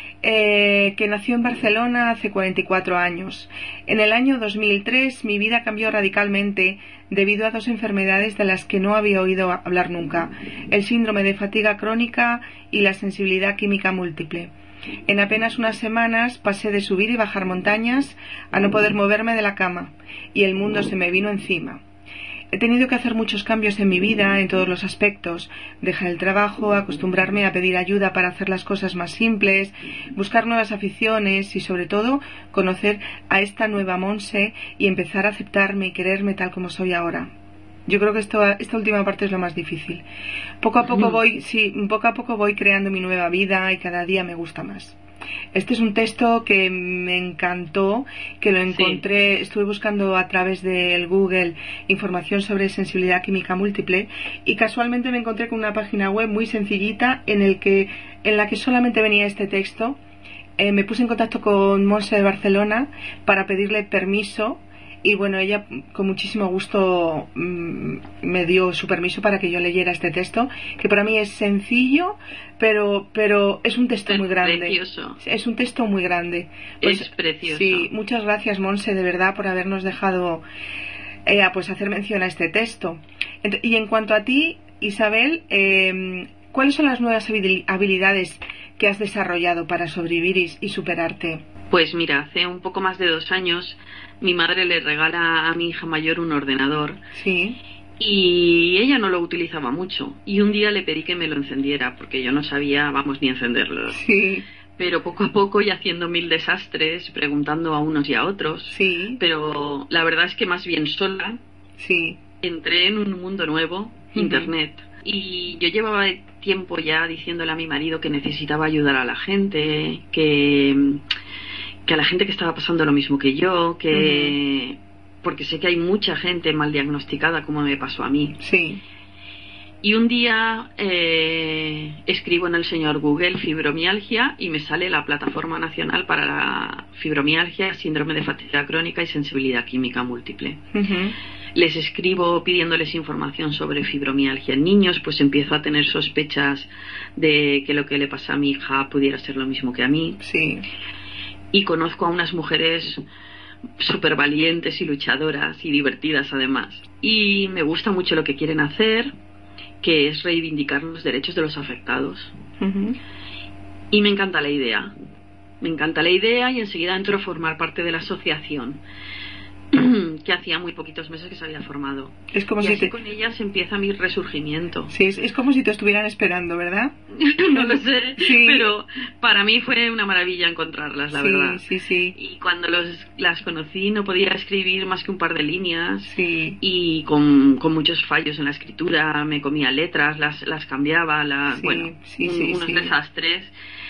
eh, que nació en Barcelona hace cuarenta y cuatro años. En el año dos mil tres mi vida cambió radicalmente debido a dos enfermedades de las que no había oído hablar nunca: el síndrome de fatiga crónica y la sensibilidad química múltiple. En apenas unas semanas pasé de subir y bajar montañas a no poder moverme de la cama, y el mundo se me vino encima. He tenido que hacer muchos cambios en mi vida, en todos los aspectos: dejar el trabajo, acostumbrarme a pedir ayuda para hacer las cosas más simples, buscar nuevas aficiones y, sobre todo, conocer a esta nueva Monse y empezar a aceptarme y quererme tal como soy ahora. Yo creo que esto, esta última parte es lo más difícil. Poco a poco voy, sí, poco a poco voy creando mi nueva vida y cada día me gusta más. Este es un texto que me encantó, que lo encontré, sí. Estuve buscando a través del Google información sobre sensibilidad química múltiple y casualmente me encontré con una página web muy sencillita en, el que, en la que solamente venía este texto. Eh, me puse en contacto con Monse de Barcelona para pedirle permiso. Y bueno, ella con muchísimo gusto mmm, me dio su permiso para que yo leyera este texto, que para mí es sencillo, pero pero es un texto es muy grande. Precioso. Es un texto muy grande. Pues, es precioso. Sí, muchas gracias, Monse, de verdad, por habernos dejado eh, pues hacer mención a este texto. Y en cuanto a ti, Isabel, eh, ¿cuáles son las nuevas habilidades que has desarrollado para sobrevivir y, y superarte? Pues mira, hace un poco más de dos años mi madre le regala a mi hija mayor un ordenador. Sí. Y ella no lo utilizaba mucho. Y un día le pedí que me lo encendiera, porque yo no sabía, vamos, ni encenderlo. Sí. Pero poco a poco y haciendo mil desastres, preguntando a unos y a otros. Sí. Pero la verdad es que más bien sola. Sí. Entré en un mundo nuevo, uh-huh. Internet. Y yo llevaba tiempo ya diciéndole a mi marido que necesitaba ayudar a la gente, que... que a la gente que estaba pasando lo mismo que yo, que, uh-huh. porque sé que hay mucha gente mal diagnosticada, como me pasó a mí. Sí. Y un día eh, escribo en el señor Google fibromialgia y me sale la Plataforma Nacional para la Fibromialgia, Síndrome de Fatiga Crónica y Sensibilidad Química Múltiple. Uh-huh. Les escribo pidiéndoles información sobre fibromialgia en niños, pues empiezo a tener sospechas de que lo que le pasa a mi hija pudiera ser lo mismo que a mí. Sí. Y conozco a unas mujeres súper valientes y luchadoras y divertidas además. Y me gusta mucho lo que quieren hacer, que es reivindicar los derechos de los afectados. Uh-huh. Y me encanta la idea. Me encanta la idea y enseguida entro a formar parte de la asociación, que hacía muy poquitos meses que se había formado. Es como y si así te... con ellas empieza mi resurgimiento. Sí, es, es como si te estuvieran esperando, ¿verdad? No lo sé, sí. Pero para mí fue una maravilla encontrarlas, la sí, verdad. Sí, sí, Y cuando los, las conocí no podía escribir más que un par de líneas. Sí. Y con, con muchos fallos en la escritura, me comía letras, las, las cambiaba, la, Sí, bueno, sí, un, sí, unos sí. desastres.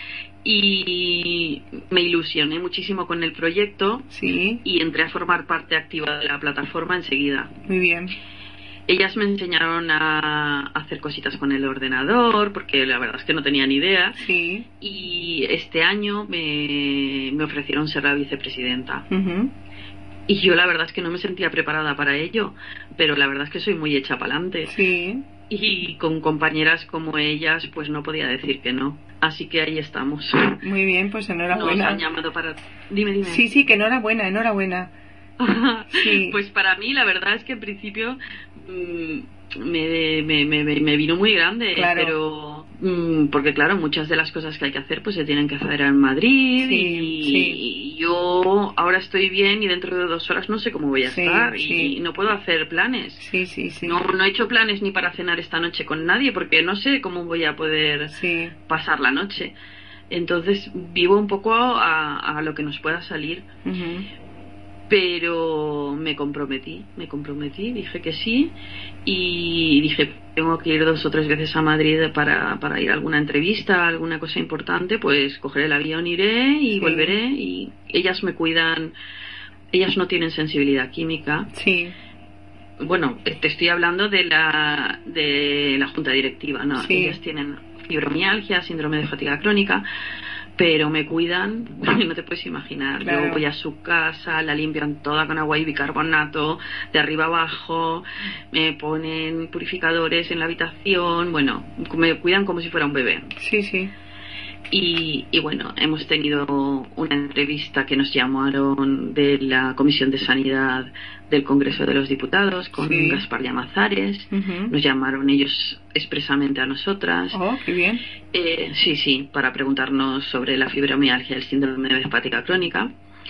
Y me ilusioné muchísimo con el proyecto. Sí. Y entré a formar parte activa de la plataforma enseguida. Muy bien. Ellas me enseñaron a hacer cositas con el ordenador, porque la verdad es que no tenía ni idea. Sí. Y este año me, me ofrecieron ser la vicepresidenta. Uh-huh. Y yo la verdad es que no me sentía preparada para ello, pero la verdad es que soy muy hecha pa'lante. Sí. Y con compañeras como ellas, pues no podía decir que no. Así que ahí estamos. Muy bien, pues enhorabuena. Nos han llamado para... Dime, dime. Sí, sí, que enhorabuena, enhorabuena. Sí. Pues para mí la verdad es que en principio mmm, me, me, me, me vino muy grande, claro. Pero mmm, porque claro, muchas de las cosas que hay que hacer pues se tienen que hacer en Madrid. Sí, y, sí. y yo ahora estoy bien y dentro de dos horas no sé cómo voy a Sí, estar sí. y no puedo hacer planes. Sí, sí, sí. No, no he hecho planes ni para cenar esta noche con nadie porque no sé cómo voy a poder sí. pasar la noche. Entonces vivo un poco a, a lo que nos pueda salir. Uh-huh. Pero me comprometí, me comprometí, dije que sí y dije, tengo que ir dos o tres veces a Madrid para, para ir a alguna entrevista, alguna cosa importante, pues cogeré el avión, iré y sí. volveré y ellas me cuidan, ellas no tienen sensibilidad química. Sí. Bueno, te estoy hablando de la, de la junta directiva, ¿no? Sí. Ellas tienen fibromialgia, síndrome de fatiga crónica, pero me cuidan, no te puedes imaginar. Claro. Yo voy a su casa, la limpian toda con agua y bicarbonato, de arriba abajo, me ponen purificadores en la habitación, bueno, me cuidan como si fuera un bebé. Sí, sí. Y, y bueno, hemos tenido una entrevista que nos llamaron de la Comisión de Sanidad del Congreso de los Diputados con sí. Gaspar Llamazares. Uh-huh. Nos llamaron ellos expresamente a nosotras. Oh, qué bien. Eh, sí, sí, para preguntarnos sobre la fibromialgia y el síndrome de fatiga crónica.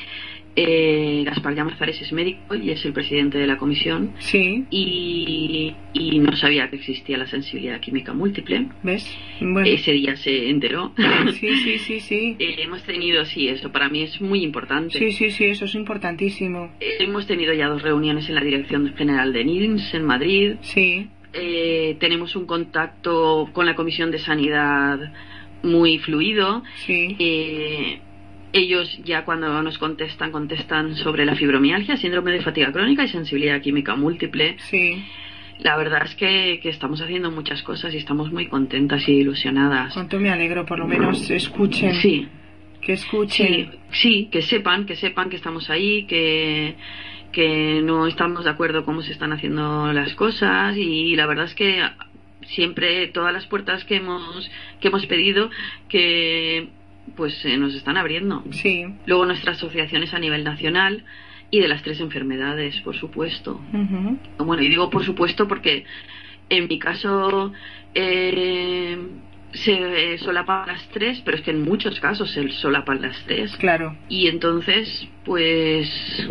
Eh, Gaspar Llamazares es médico y es el presidente de la comisión. Sí. Y, y no sabía que existía la sensibilidad química múltiple. ¿Ves? Bueno. Ese día se enteró. Sí, sí, sí, sí. Eh, hemos tenido, sí, eso para mí es muy importante. Sí, sí, sí, eso es importantísimo. Eh, hemos tenido ya dos reuniones en la Dirección General de N I R M S en Madrid. Sí. Eh, tenemos un contacto con la Comisión de Sanidad muy fluido. Sí. Eh, ellos ya cuando nos contestan, contestan sobre la fibromialgia, síndrome de fatiga crónica y sensibilidad química múltiple. Sí. La verdad es que, que estamos haciendo muchas cosas y estamos muy contentas y ilusionadas. Cuánto me alegro, por lo menos escuchen. Sí. Que escuchen. Sí, sí, que sepan, que sepan que estamos ahí, que, que no estamos de acuerdo cómo se están haciendo las cosas y la verdad es que siempre todas las puertas que hemos, que hemos pedido que pues se nos están abriendo. Sí. Luego nuestra asociación es a nivel nacional y de las tres enfermedades, por supuesto. Uh-huh. Bueno, y digo por supuesto porque en mi caso eh, se solapan las tres, pero es que en muchos casos se solapan las tres. Claro. Y entonces, pues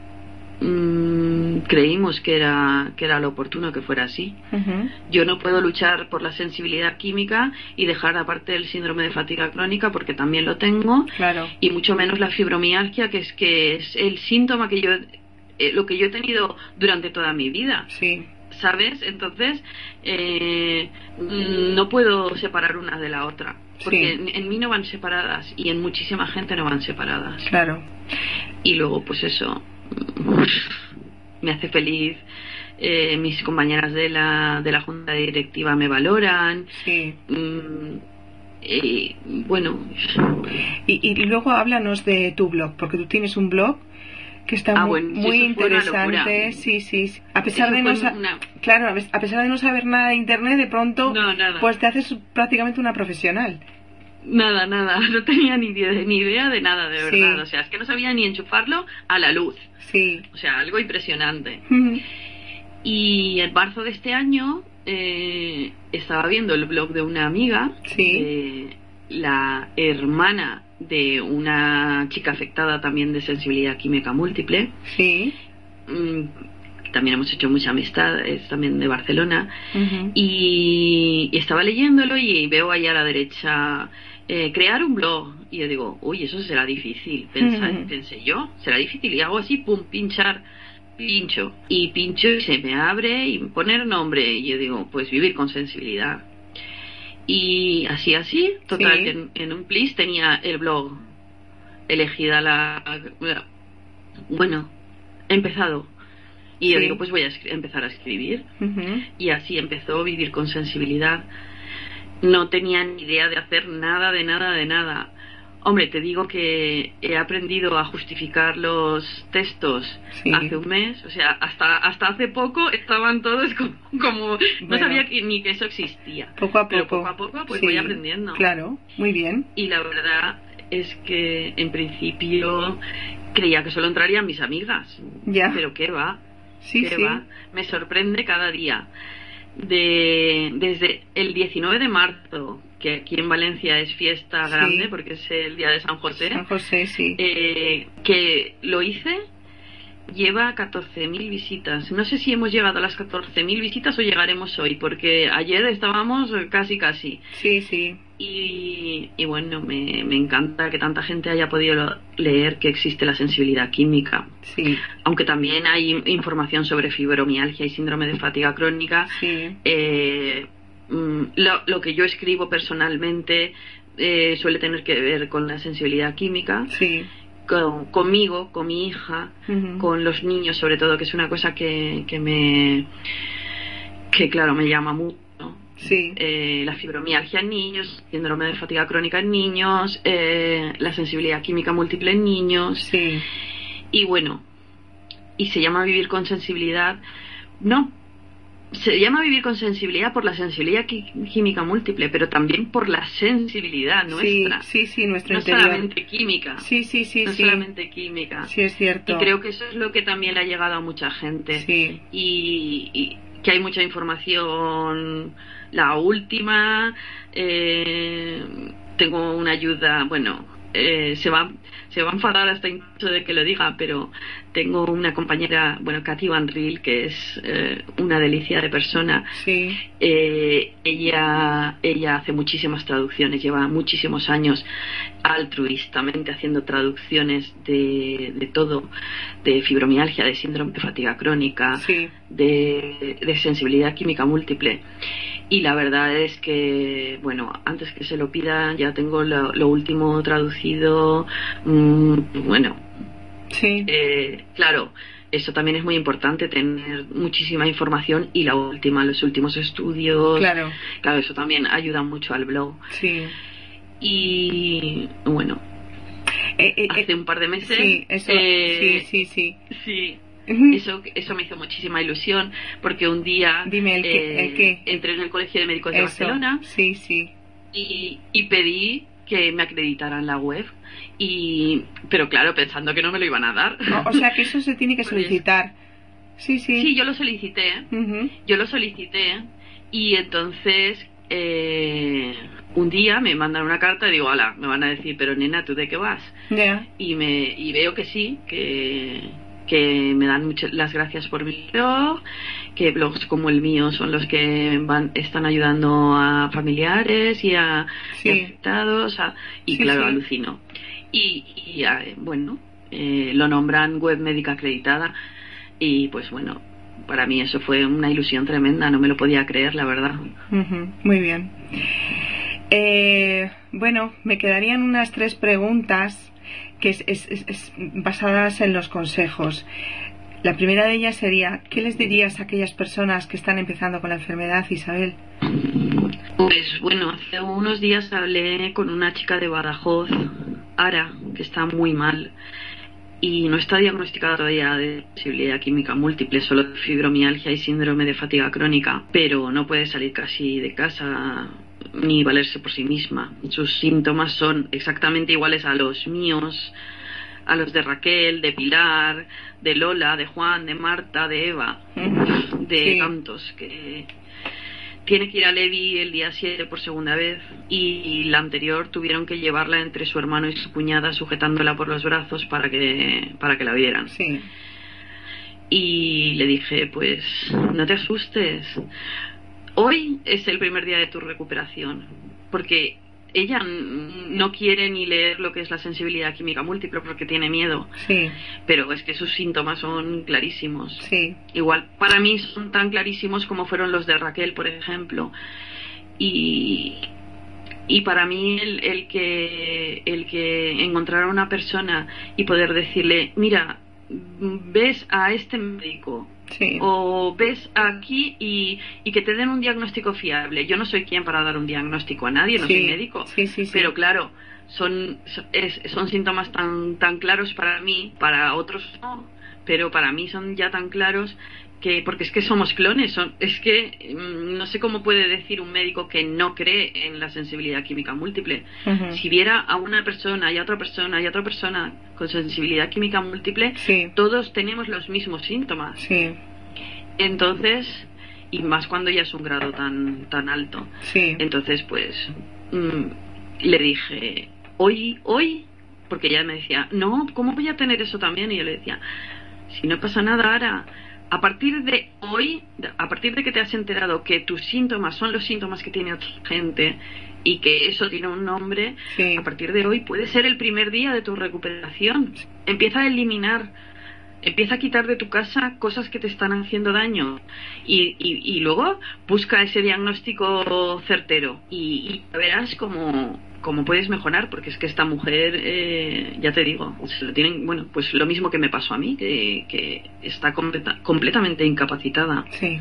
mmm, creímos que era que era lo oportuno que fuera así. Uh-huh. Yo no puedo luchar por la sensibilidad química y dejar aparte el síndrome de fatiga crónica porque también lo tengo. Claro. Y mucho menos la fibromialgia, que es que es el síntoma que yo eh, lo que yo he tenido durante toda mi vida. Sí. ¿Sabes? Entonces eh, no puedo separar una de la otra porque sí. en, en mí no van separadas y en muchísima gente no van separadas. Claro. Y luego pues eso, me hace feliz. Eh, mis compañeras de la, de la junta directiva me valoran. Sí. Mm, y bueno. Y, y luego háblanos de tu blog, porque tú tienes un blog que está ah, muy, bueno, muy interesante. Sí, sí, sí. A pesar eso de no sa- una... claro, a pesar de no saber nada de internet, de pronto no, nada. pues te haces prácticamente una profesional. Nada, nada, no tenía ni idea, ni idea de nada, de Sí. verdad. O sea, es que no sabía ni enchufarlo a la luz. Sí. O sea, algo impresionante. Y en marzo de este año eh, estaba viendo el blog de una amiga, Sí. eh, la hermana de una chica afectada también de sensibilidad química múltiple. Sí. Mm, también hemos hecho mucha amistad, es también de Barcelona. Uh-huh. Y, y estaba leyéndolo y veo ahí a la derecha eh, crear un blog. Y yo digo, uy, eso será difícil. Pensa, Uh-huh. Pensé yo, será difícil. Y hago así, pum, pinchar. Pincho y pincho y se me abre y poner nombre y yo digo, pues vivir con sensibilidad. Y así, así, total, Sí. que en, en un plis tenía el blog, elegida la... Bueno, he empezado. Y yo Sí. digo, pues voy a escri- empezar a escribir. Uh-huh. Y así empezó Vivir con sensibilidad. No tenía ni idea de hacer nada, de nada, de nada. Hombre, te digo que he aprendido a justificar los textos Sí. hace un mes, o sea, hasta hasta hace poco estaban todos como, como no Bueno. sabía que, ni que eso existía. Poco a poco. Pero poco a poco pues Sí. voy aprendiendo. Claro, muy bien. Y la verdad es que en principio creía que solo entrarían mis amigas. Ya. Pero qué va, Sí, qué sí. va. Me sorprende cada día. De, desde el diecinueve de marzo, que aquí en Valencia es fiesta Sí. grande porque es el día de San José, San José, sí. eh, que lo hice, lleva catorce mil visitas. No sé si hemos llegado a las catorce mil visitas o llegaremos hoy, porque ayer estábamos casi casi. Sí, sí. Y, y bueno, me, me encanta que tanta gente haya podido leer que existe la sensibilidad química. Sí. Aunque también hay información sobre fibromialgia y síndrome de fatiga crónica. Sí. Eh, mm, lo, lo que yo escribo personalmente eh, suele tener que ver con la sensibilidad química. Sí. Con, conmigo, con mi hija, Uh-huh. con los niños sobre todo, que es una cosa que, que me que claro me llama mucho. Sí. Eh, la fibromialgia en niños, síndrome de fatiga crónica en niños, eh, la sensibilidad química múltiple en niños. Sí. Y bueno, y se llama Vivir con sensibilidad, no, se llama Vivir con sensibilidad por la sensibilidad qui- química múltiple, pero también por la sensibilidad nuestra. Sí, sí, sí, nuestro no interior. solamente química. Sí, sí, sí, no sí. solamente química. Sí, es cierto. Y creo que eso es lo que también le ha llegado a mucha gente. Sí. Y, y que hay mucha información, la última, eh, tengo una ayuda, bueno, eh, se va se va a enfadar hasta incluso de que lo diga, pero tengo una compañera, bueno, Katy Van Riel, que es eh, una delicia de persona. Sí. Eh, ella ella hace muchísimas traducciones, lleva muchísimos años altruistamente haciendo traducciones de, de todo, de fibromialgia, de síndrome de fatiga crónica, Sí. de, de sensibilidad química múltiple. Y la verdad es que, bueno, antes que se lo pida, ya tengo lo, lo último traducido. Mmm, bueno, Sí. eh, claro, eso también es muy importante, tener muchísima información y la última, los últimos estudios. Claro. Claro, eso también ayuda mucho al blog. Sí. Y bueno, Eh, eh, hace eh, un par de meses. sí, eso. eh, sí, sí, sí. sí. Ujú. Eso, eso me hizo muchísima ilusión porque un día Dime, ¿el qué? eh, ¿El qué? entré en el Colegio de Médicos de Eso. Barcelona Sí, sí. y, y pedí que me acreditaran la web, y pero claro, pensando que no me lo iban a dar. O, o sea que eso se tiene que Pues- solicitar. Sí, sí. Sí, yo lo solicité, Ujú. yo lo solicité y entonces eh, un día me mandan una carta y digo, hola, me van a decir, pero nena, ¿tú de qué vas? Ya. Y me y veo que sí, que que me dan muchas las gracias por mi blog, que blogs como el mío son los que van están ayudando a familiares y a, Sí. y a afectados, a- y Sí, claro, sí. alucino. Y, y ah, bueno, eh, lo nombran web médica acreditada y pues bueno, para mí eso fue una ilusión tremenda, no me lo podía creer, la verdad. Ujú. Muy bien. Eh, bueno, me quedarían unas tres preguntas que es, es- es- es basadas en los consejos. La primera de ellas sería, ¿qué les dirías a aquellas personas que están empezando con la enfermedad, Isabel? Pues bueno, hace unos días hablé con una chica de Badajoz, Ara, que está muy mal y no está diagnosticada todavía de sensibilidad química múltiple, solo de fibromialgia y síndrome de fatiga crónica, pero no puede salir casi de casa ni valerse por sí misma. Sus síntomas son exactamente iguales a los míos, a los de Raquel, de Pilar, de Lola, de Juan, de Marta, de Eva, de sí. tantos que... Tiene que ir a Levi el día siete por segunda vez y la anterior tuvieron que llevarla entre su hermano y su cuñada sujetándola por los brazos para que para que la vieran. Sí. Y le dije, pues no te asustes. Hoy es el primer día de tu recuperación, porque ella no quiere ni leer lo que es la sensibilidad química múltiple porque tiene miedo. Sí. Pero es que sus síntomas son clarísimos. Sí. Igual, para mí son tan clarísimos como fueron los de Raquel, por ejemplo. Y, y para mí el, el que el que encontrar a una persona y poder decirle, mira, ves a este médico. Sí. O ves aquí y, y que te den un diagnóstico fiable. Yo no soy quien para dar un diagnóstico a nadie, no sí. soy médico, sí, sí, sí. pero claro, son son, es, son síntomas tan tan claros para mí, para otros no, pero para mí son ya tan claros que, porque es que somos clones, son, es que no sé cómo puede decir un médico que no cree en la sensibilidad química múltiple. Uh-huh. Si viera a una persona y a otra persona y a otra persona con sensibilidad química múltiple, sí. todos tenemos los mismos síntomas. Sí. Entonces, y más cuando ya es un grado tan tan alto. Sí. Entonces, pues mmm, le dije, hoy, hoy, porque ella me decía, no, ¿cómo voy a tener eso también? Y yo le decía, si no pasa nada, Ara, a partir de hoy, a partir de que te has enterado que tus síntomas son los síntomas que tiene otra gente y que eso tiene un nombre, sí. a partir de hoy puede ser el primer día de tu recuperación. Empieza a eliminar, empieza a quitar de tu casa cosas que te están haciendo daño y, y, y luego busca ese diagnóstico certero y, y verás cómo, cómo puedes mejorar, porque es que esta mujer, eh, ya te digo, se lo tienen, bueno, pues lo mismo que me pasó a mí, que, que está completa, completamente incapacitada. Sí.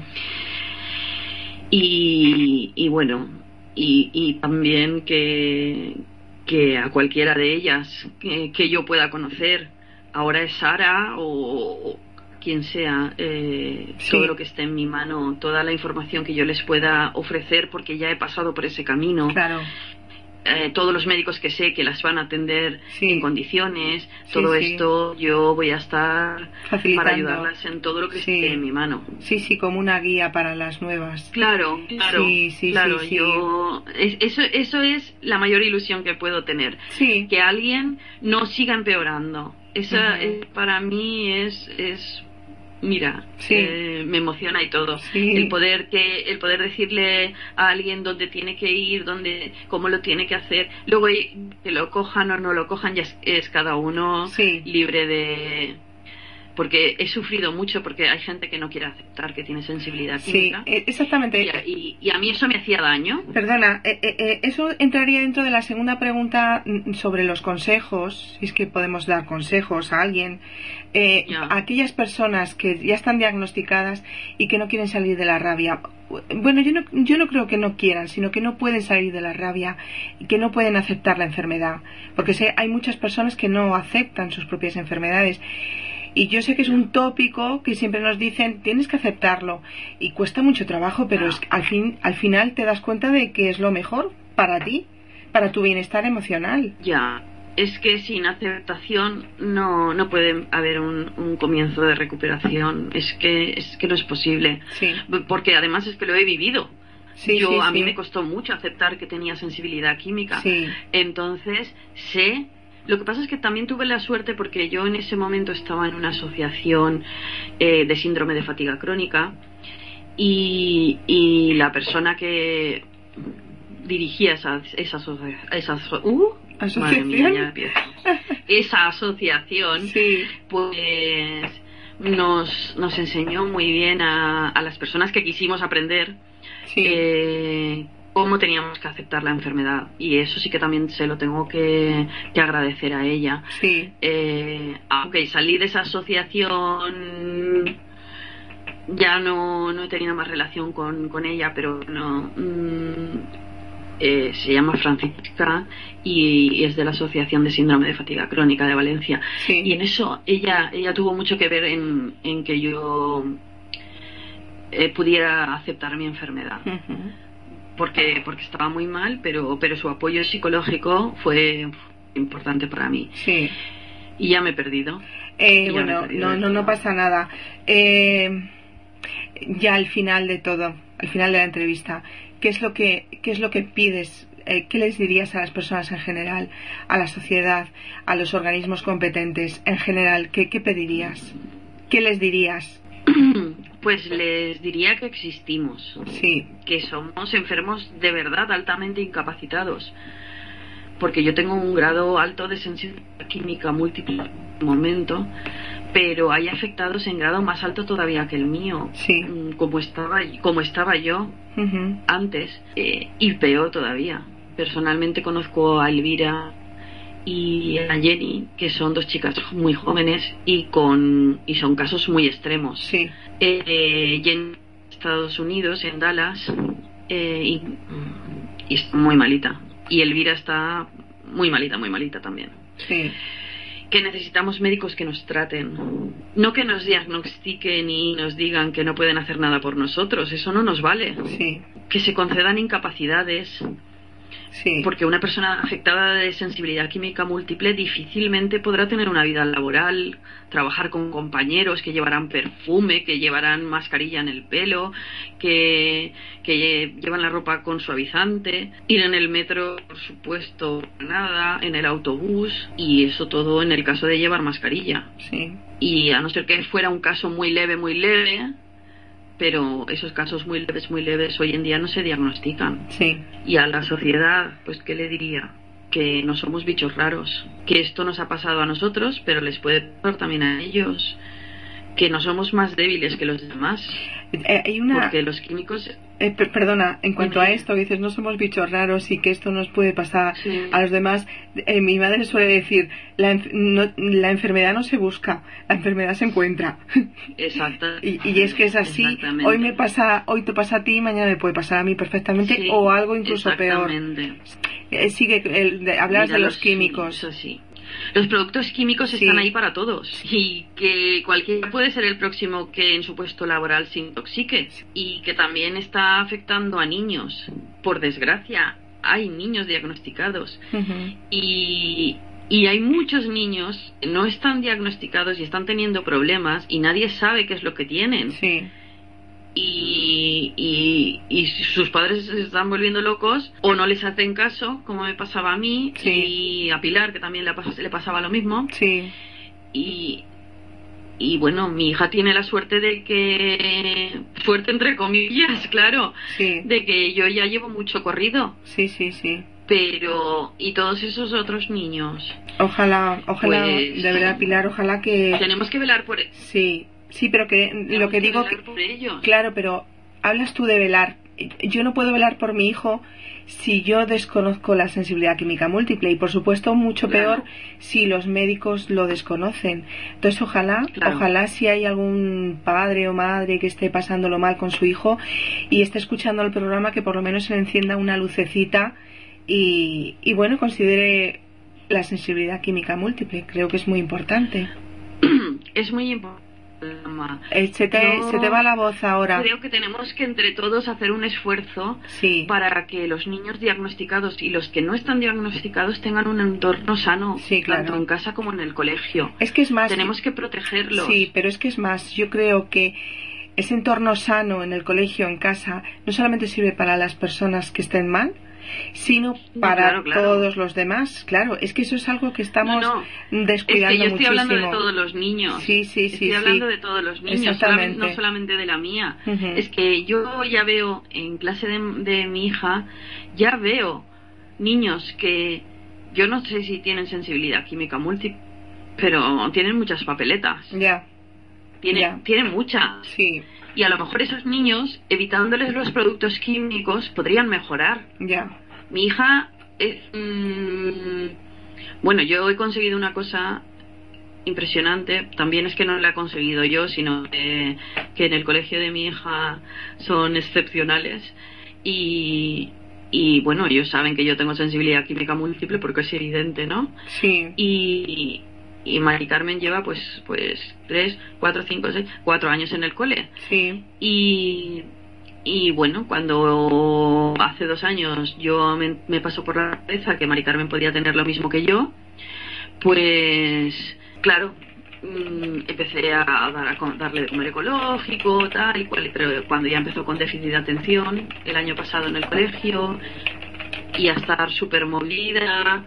Y, y bueno, y, y también que, que a cualquiera de ellas que, que yo pueda conocer, ahora es Sara o, o quien sea, eh, sí. todo lo que esté en mi mano, toda la información que yo les pueda ofrecer, porque ya he pasado por ese camino. Claro. Eh, todos los médicos que sé que las van a atender sí. en condiciones, sí, todo sí. esto yo voy a estar facilitando para ayudarlas en todo lo que sí. esté en mi mano. Sí, sí, como una guía para las nuevas. Claro, claro, sí, sí, claro. Sí, sí. Yo es, eso, eso es la mayor ilusión que puedo tener. Sí. Que alguien no siga empeorando. Esa uh-huh. es, para mí es es mira, sí. eh, me emociona y todo. Sí. El poder que el poder decirle a alguien dónde tiene que ir, dónde, cómo lo tiene que hacer. Luego que lo cojan o no lo cojan ya es, es cada uno sí. libre de. Porque he sufrido mucho, porque hay gente que no quiere aceptar que tiene sensibilidad química. Sí, exactamente. Y a, y, y a mí eso me hacía daño. Perdona, eh, eh, eso entraría dentro de la segunda pregunta sobre los consejos, si es que podemos dar consejos a alguien. Eh, a aquellas personas que ya están diagnosticadas y que no quieren salir de la rabia. Bueno, yo no, yo no creo que no quieran, sino que no pueden salir de la rabia y que no pueden aceptar la enfermedad. Porque sé, hay muchas personas que no aceptan sus propias enfermedades. Y yo sé que es un tópico que siempre nos dicen, tienes que aceptarlo. Y cuesta mucho trabajo, pero no. es, al, fin, al final te das cuenta de que es lo mejor para ti, para tu bienestar emocional. Ya, es que sin aceptación no, no puede haber un, un comienzo de recuperación. Es que, es que no es posible. Sí. Porque además es que lo he vivido. Sí, yo sí, A sí. mí me costó mucho aceptar que tenía sensibilidad química. Sí. Entonces, sé... Lo que pasa es que también tuve la suerte porque yo en ese momento estaba en una asociación eh, de síndrome de fatiga crónica y, y la persona que dirigía esa, esa, esa, uh, ¿Asociación? Madre mía, ya empiezo. Esa asociación sí. pues nos, nos enseñó muy bien a, a las personas que quisimos aprender sí. eh, cómo teníamos que aceptar la enfermedad, y eso sí que también se lo tengo que, que agradecer a ella. Sí. Eh, aunque salí de esa asociación ya no, no he tenido más relación con, con ella, pero no. Mmm, eh, se llama Francisca y, y es de la Asociación de Síndrome de Fatiga Crónica de Valencia. Sí. Y en eso ella, ella tuvo mucho que ver en, en que yo eh, pudiera aceptar mi enfermedad. Uh-huh. Porque, porque estaba muy mal, pero, pero su apoyo psicológico fue importante para mí. Sí. Y ya me he perdido. Eh, ya bueno, me he perdido no, no, no pasa nada. Eh, ya al final de todo, al final de la entrevista, ¿qué es lo que, qué es lo que pides? Eh, ¿Qué les dirías a las personas en general, a la sociedad, a los organismos competentes en general? ¿Qué, qué pedirías? ¿Qué les dirías? Pues les diría que existimos. Sí. Que somos enfermos de verdad, altamente incapacitados. Porque yo tengo un grado alto de sensibilidad química múltiple en este momento, pero hay afectados en grado más alto todavía que el mío. Sí. Como estaba, como estaba yo uh-huh. antes, eh, y peor todavía. Personalmente conozco a Elvira y a Jenny, que son dos chicas muy jóvenes y con y son casos muy extremos. Sí. Eh, Jenny en Estados Unidos, en Dallas, eh, y, y está muy malita. Y Elvira está muy malita, muy malita también. Sí. Que necesitamos médicos que nos traten, no que nos diagnostiquen y nos digan que no pueden hacer nada por nosotros, eso no nos vale. Sí. Que se concedan incapacidades. Sí. Porque una persona afectada de sensibilidad química múltiple difícilmente podrá tener una vida laboral, trabajar con compañeros que llevarán perfume, que llevarán mascarilla en el pelo, que, que llevan la ropa con suavizante, ir en el metro, por supuesto, nada, en el autobús, y eso todo en el caso de llevar mascarilla. Sí. Y a no ser que fuera un caso muy leve, muy leve, pero esos casos muy leves, muy leves hoy en día no se diagnostican. Sí. Y a la sociedad, pues, ¿qué le diría? Que no somos bichos raros, que esto nos ha pasado a nosotros, pero les puede pasar también a ellos, que no somos más débiles que los demás. Eh, hay una... Porque los químicos... Eh, per- perdona, en cuanto a esto, que dices, no somos bichos raros y que esto nos puede pasar sí. a los demás, eh, mi madre suele decir, la, enf- no, la enfermedad no se busca, la enfermedad se encuentra. Exacto. y, y es que es así, hoy me pasa, hoy te pasa a ti, mañana me puede pasar a mí perfectamente, sí, o algo incluso peor. Eh, sigue, el, de, hablas Mira, de los, los químicos. Eso sí. Los productos químicos sí. están ahí para todos y que cualquiera puede ser el próximo que en su puesto laboral se intoxique y que también está afectando a niños. Por desgracia, hay niños diagnosticados uh-huh. y, y hay muchos niños que no están diagnosticados y están teniendo problemas y nadie sabe qué es lo que tienen. Sí. Y, y, y sus padres se están volviendo locos o no les hacen caso, como me pasaba a mí, sí. y a Pilar, que también le, pas- le pasaba lo mismo. Sí. Y, y bueno, mi hija tiene la suerte de que, suerte entre comillas, claro, sí. de que yo ya llevo mucho corrido. Sí, sí, sí. Pero, y todos esos otros niños. Ojalá, ojalá, pues, de verdad, Pilar, ojalá que... Tenemos que velar por... Sí. Sí, pero que Tenemos lo que, que digo que, por ellos. Claro, pero hablas tú de velar. Yo no puedo velar por mi hijo si yo desconozco la sensibilidad química múltiple y por supuesto mucho claro. peor si los médicos lo desconocen. Entonces ojalá, claro. ojalá si hay algún padre o madre que esté pasándolo mal con su hijo y esté escuchando el programa, que por lo menos se le encienda una lucecita y, y bueno, considere la sensibilidad química múltiple. Creo que es muy importante. Es muy importante. Se te, se te va la voz ahora. Creo que tenemos que entre todos hacer un esfuerzo sí. para que los niños diagnosticados y los que no están diagnosticados tengan un entorno sano, sí, claro. tanto en casa como en el colegio. Es que es más, tenemos que protegerlos. Sí, pero es que es más, yo creo que ese entorno sano en el colegio, en casa, no solamente sirve para las personas que estén mal, sino para no, claro, claro. todos los demás. Claro, es que eso es algo que estamos no, no. descuidando es que yo estoy muchísimo. hablando de todos los niños. Sí, sí, estoy sí. hablando sí. de todos los niños, solamente, no solamente de la mía. Uh-huh. Es que yo ya veo en clase de, de mi hija, ya veo niños que yo no sé si tienen sensibilidad química múltiple, pero tienen muchas papeletas. Ya. Yeah. Tienen, yeah. tienen muchas. Sí. Y a lo mejor esos niños, evitándoles los productos químicos, podrían mejorar. Ya. Yeah. Mi hija es... Mmm, bueno, yo he conseguido una cosa impresionante. También es que no la he conseguido yo, sino que, que en el colegio de mi hija son excepcionales y, y bueno, ellos saben que yo tengo sensibilidad química múltiple porque es evidente, ¿no? Sí. Y, y Mari Carmen lleva pues pues tres, cuatro, cinco, seis, cuatro años en el cole. Sí. Y Y bueno, cuando hace dos años yo me, me pasó por la cabeza que Mari Carmen podía tener lo mismo que yo, pues claro, mmm, empecé a, dar, a darle de comer ecológico, tal y cual, pero cuando ya empezó con déficit de atención el año pasado en el colegio y a estar súper movida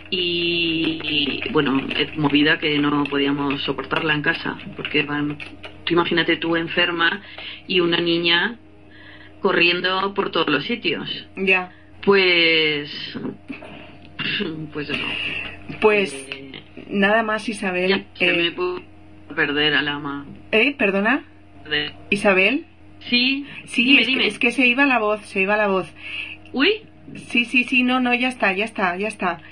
y bueno, movida que no podíamos soportarla en casa, porque van, tú imagínate tú enferma y una niña corriendo por todos los sitios. Ya. Pues... Pues eso. Pues eh, nada más, Isabel. Ya, se eh, me pudo perder al ama. ¿Eh? ¿Perdona? Perder. ¿Isabel? Sí. Sí, dime, es, dime. Que, es que se iba la voz, se iba la voz. Uy. Sí, sí, sí, no, no, ya está, ya está, ya está.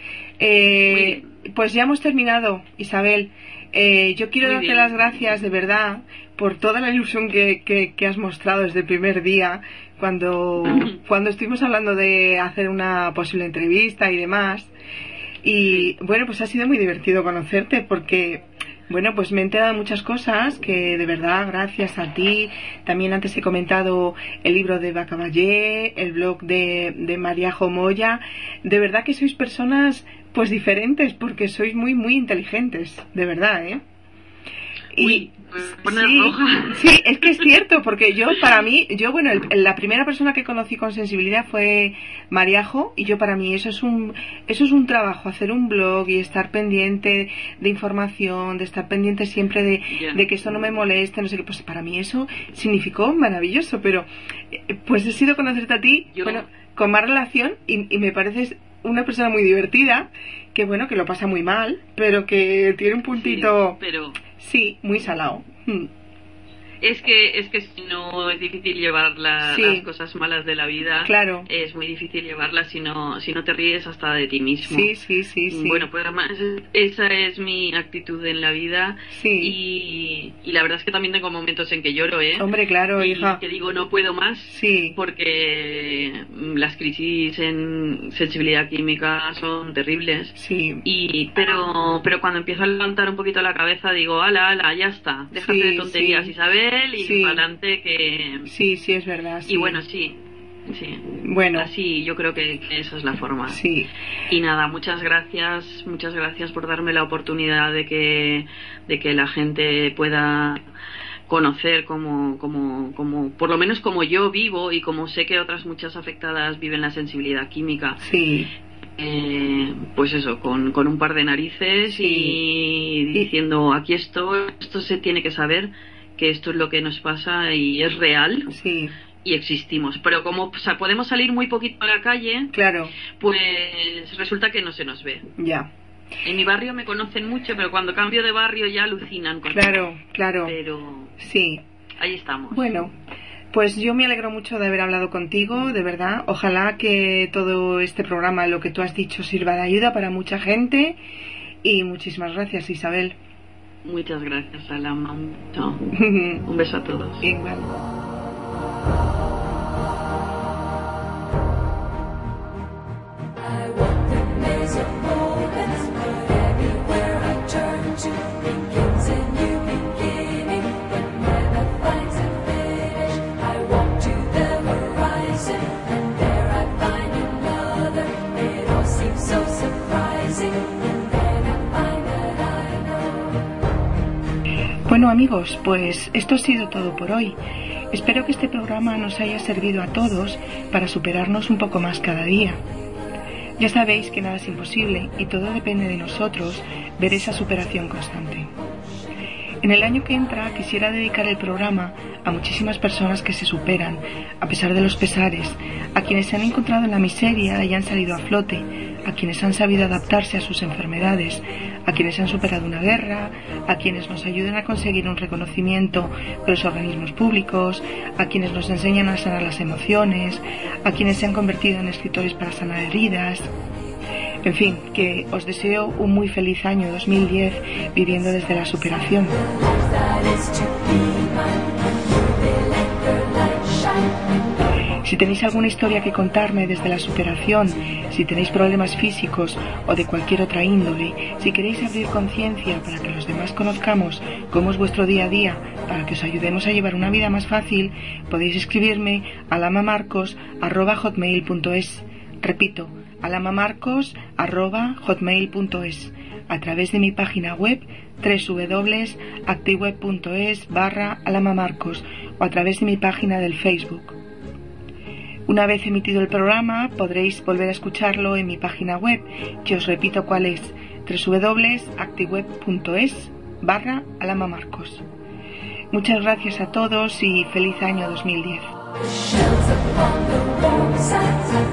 Eh, pues ya hemos terminado, Isabel. Eh, yo quiero Muy darte bien. las gracias de verdad por toda la ilusión que, que, que has mostrado desde el primer día cuando, cuando estuvimos hablando de hacer una posible entrevista y demás. Y bueno, pues ha sido muy divertido conocerte porque, bueno, pues me he enterado de muchas cosas que de verdad gracias a ti. También antes he comentado el libro de Bacaballé, el blog de, de María Jomoya. De verdad que sois personas pues diferentes porque sois muy muy inteligentes, de verdad, ¿eh? Y Uy, me pone sí, roja. sí, es que es cierto, porque yo para mí, yo bueno, el, la primera persona que conocí con sensibilidad fue Mariajo, y yo para mí eso es un eso es un trabajo, hacer un blog y estar pendiente de información, de estar pendiente siempre de, Yeah. de que esto no me moleste, no sé qué, pues para mí eso significó maravilloso, pero eh, pues he sido conocerte a ti, Yo- bueno, con más relación y, y me pareces una persona muy divertida, que bueno, que lo pasa muy mal, pero que tiene un puntito, Sí, pero sí, muy salado. Mm. es que es que si no es difícil llevar la- Sí. las cosas malas de la vida. Claro. Es muy difícil llevarlas si no si no te ríes hasta de ti mismo. Sí, sí, sí, sí. Bueno, pues además esa es mi actitud en la vida. Sí. Y, y la verdad es que también tengo momentos en que lloro, ¿eh? Hombre, claro, y hija. que digo no puedo más. Sí. Porque mm, las crisis en sensibilidad química son terribles. Sí. Y pero pero cuando empiezo a levantar un poquito la cabeza digo, ala, ala, ya está, déjate Sí, de tonterías, sí. Isabel, y Sí. para adelante que... Sí, sí, es verdad. Sí. Y bueno, sí, sí. Bueno. Así yo creo que, que esa es la forma. Sí. Y nada, muchas gracias, muchas gracias por darme la oportunidad de que, de que la gente pueda conocer como, como, como, por lo menos como yo vivo y como sé que otras muchas afectadas viven la sensibilidad química. Sí. Eh, pues eso, con, con un par de narices Sí. y diciendo aquí esto, esto se tiene que saber que esto es lo que nos pasa y es real Sí. y existimos. Pero como o sea, podemos salir muy poquito a la calle, Claro. pues resulta que no se nos ve. Ya. En mi barrio me conocen mucho, pero cuando cambio de barrio ya alucinan conmigo. Claro, claro. Pero Sí. ahí estamos. Bueno, pues yo me alegro mucho de haber hablado contigo, de verdad. Ojalá que todo este programa, lo que tú has dicho, sirva de ayuda para mucha gente. Y muchísimas gracias, Isabel. Muchas gracias, Alama. Un beso a todos. Igual. I walk the maze of moments, but everywhere I turn to begins a new beginning, but never finds a finish. I walk to the horizon, and there I find another. It all seems so surprising, and then I find that I know. Bueno, amigos, pues esto ha sido todo por hoy. Espero que este programa nos haya servido a todos para superarnos un poco más cada día. Ya sabéis que nada es imposible y todo depende de nosotros ver esa superación constante. En el año que entra quisiera dedicar el programa a muchísimas personas que se superan, a pesar de los pesares, a quienes se han encontrado en la miseria y han salido a flote, a quienes han sabido adaptarse a sus enfermedades, a quienes han superado una guerra, a quienes nos ayudan a conseguir un reconocimiento de los organismos públicos, a quienes nos enseñan a sanar las emociones, a quienes se han convertido en escritores para sanar heridas. En fin, que os deseo un muy feliz año dos mil diez viviendo desde la superación. Si tenéis alguna historia que contarme desde la superación, si tenéis problemas físicos o de cualquier otra índole, si queréis abrir conciencia para que los demás conozcamos cómo es vuestro día a día, para que os ayudemos a llevar una vida más fácil, podéis escribirme a lamamarcos arroba hotmail punto es. Repito, alamamarcos arroba hotmail punto es, a través de mi página web doble u doble u doble u punto actiweb punto es barra alamamarcos o a través de mi página del Facebook. Una vez emitido el programa podréis volver a escucharlo en mi página web, que os repito cuál es, doble u doble u doble u punto actiweb punto es barra alamamarcos. Muchas gracias a todos y feliz año dos mil diez.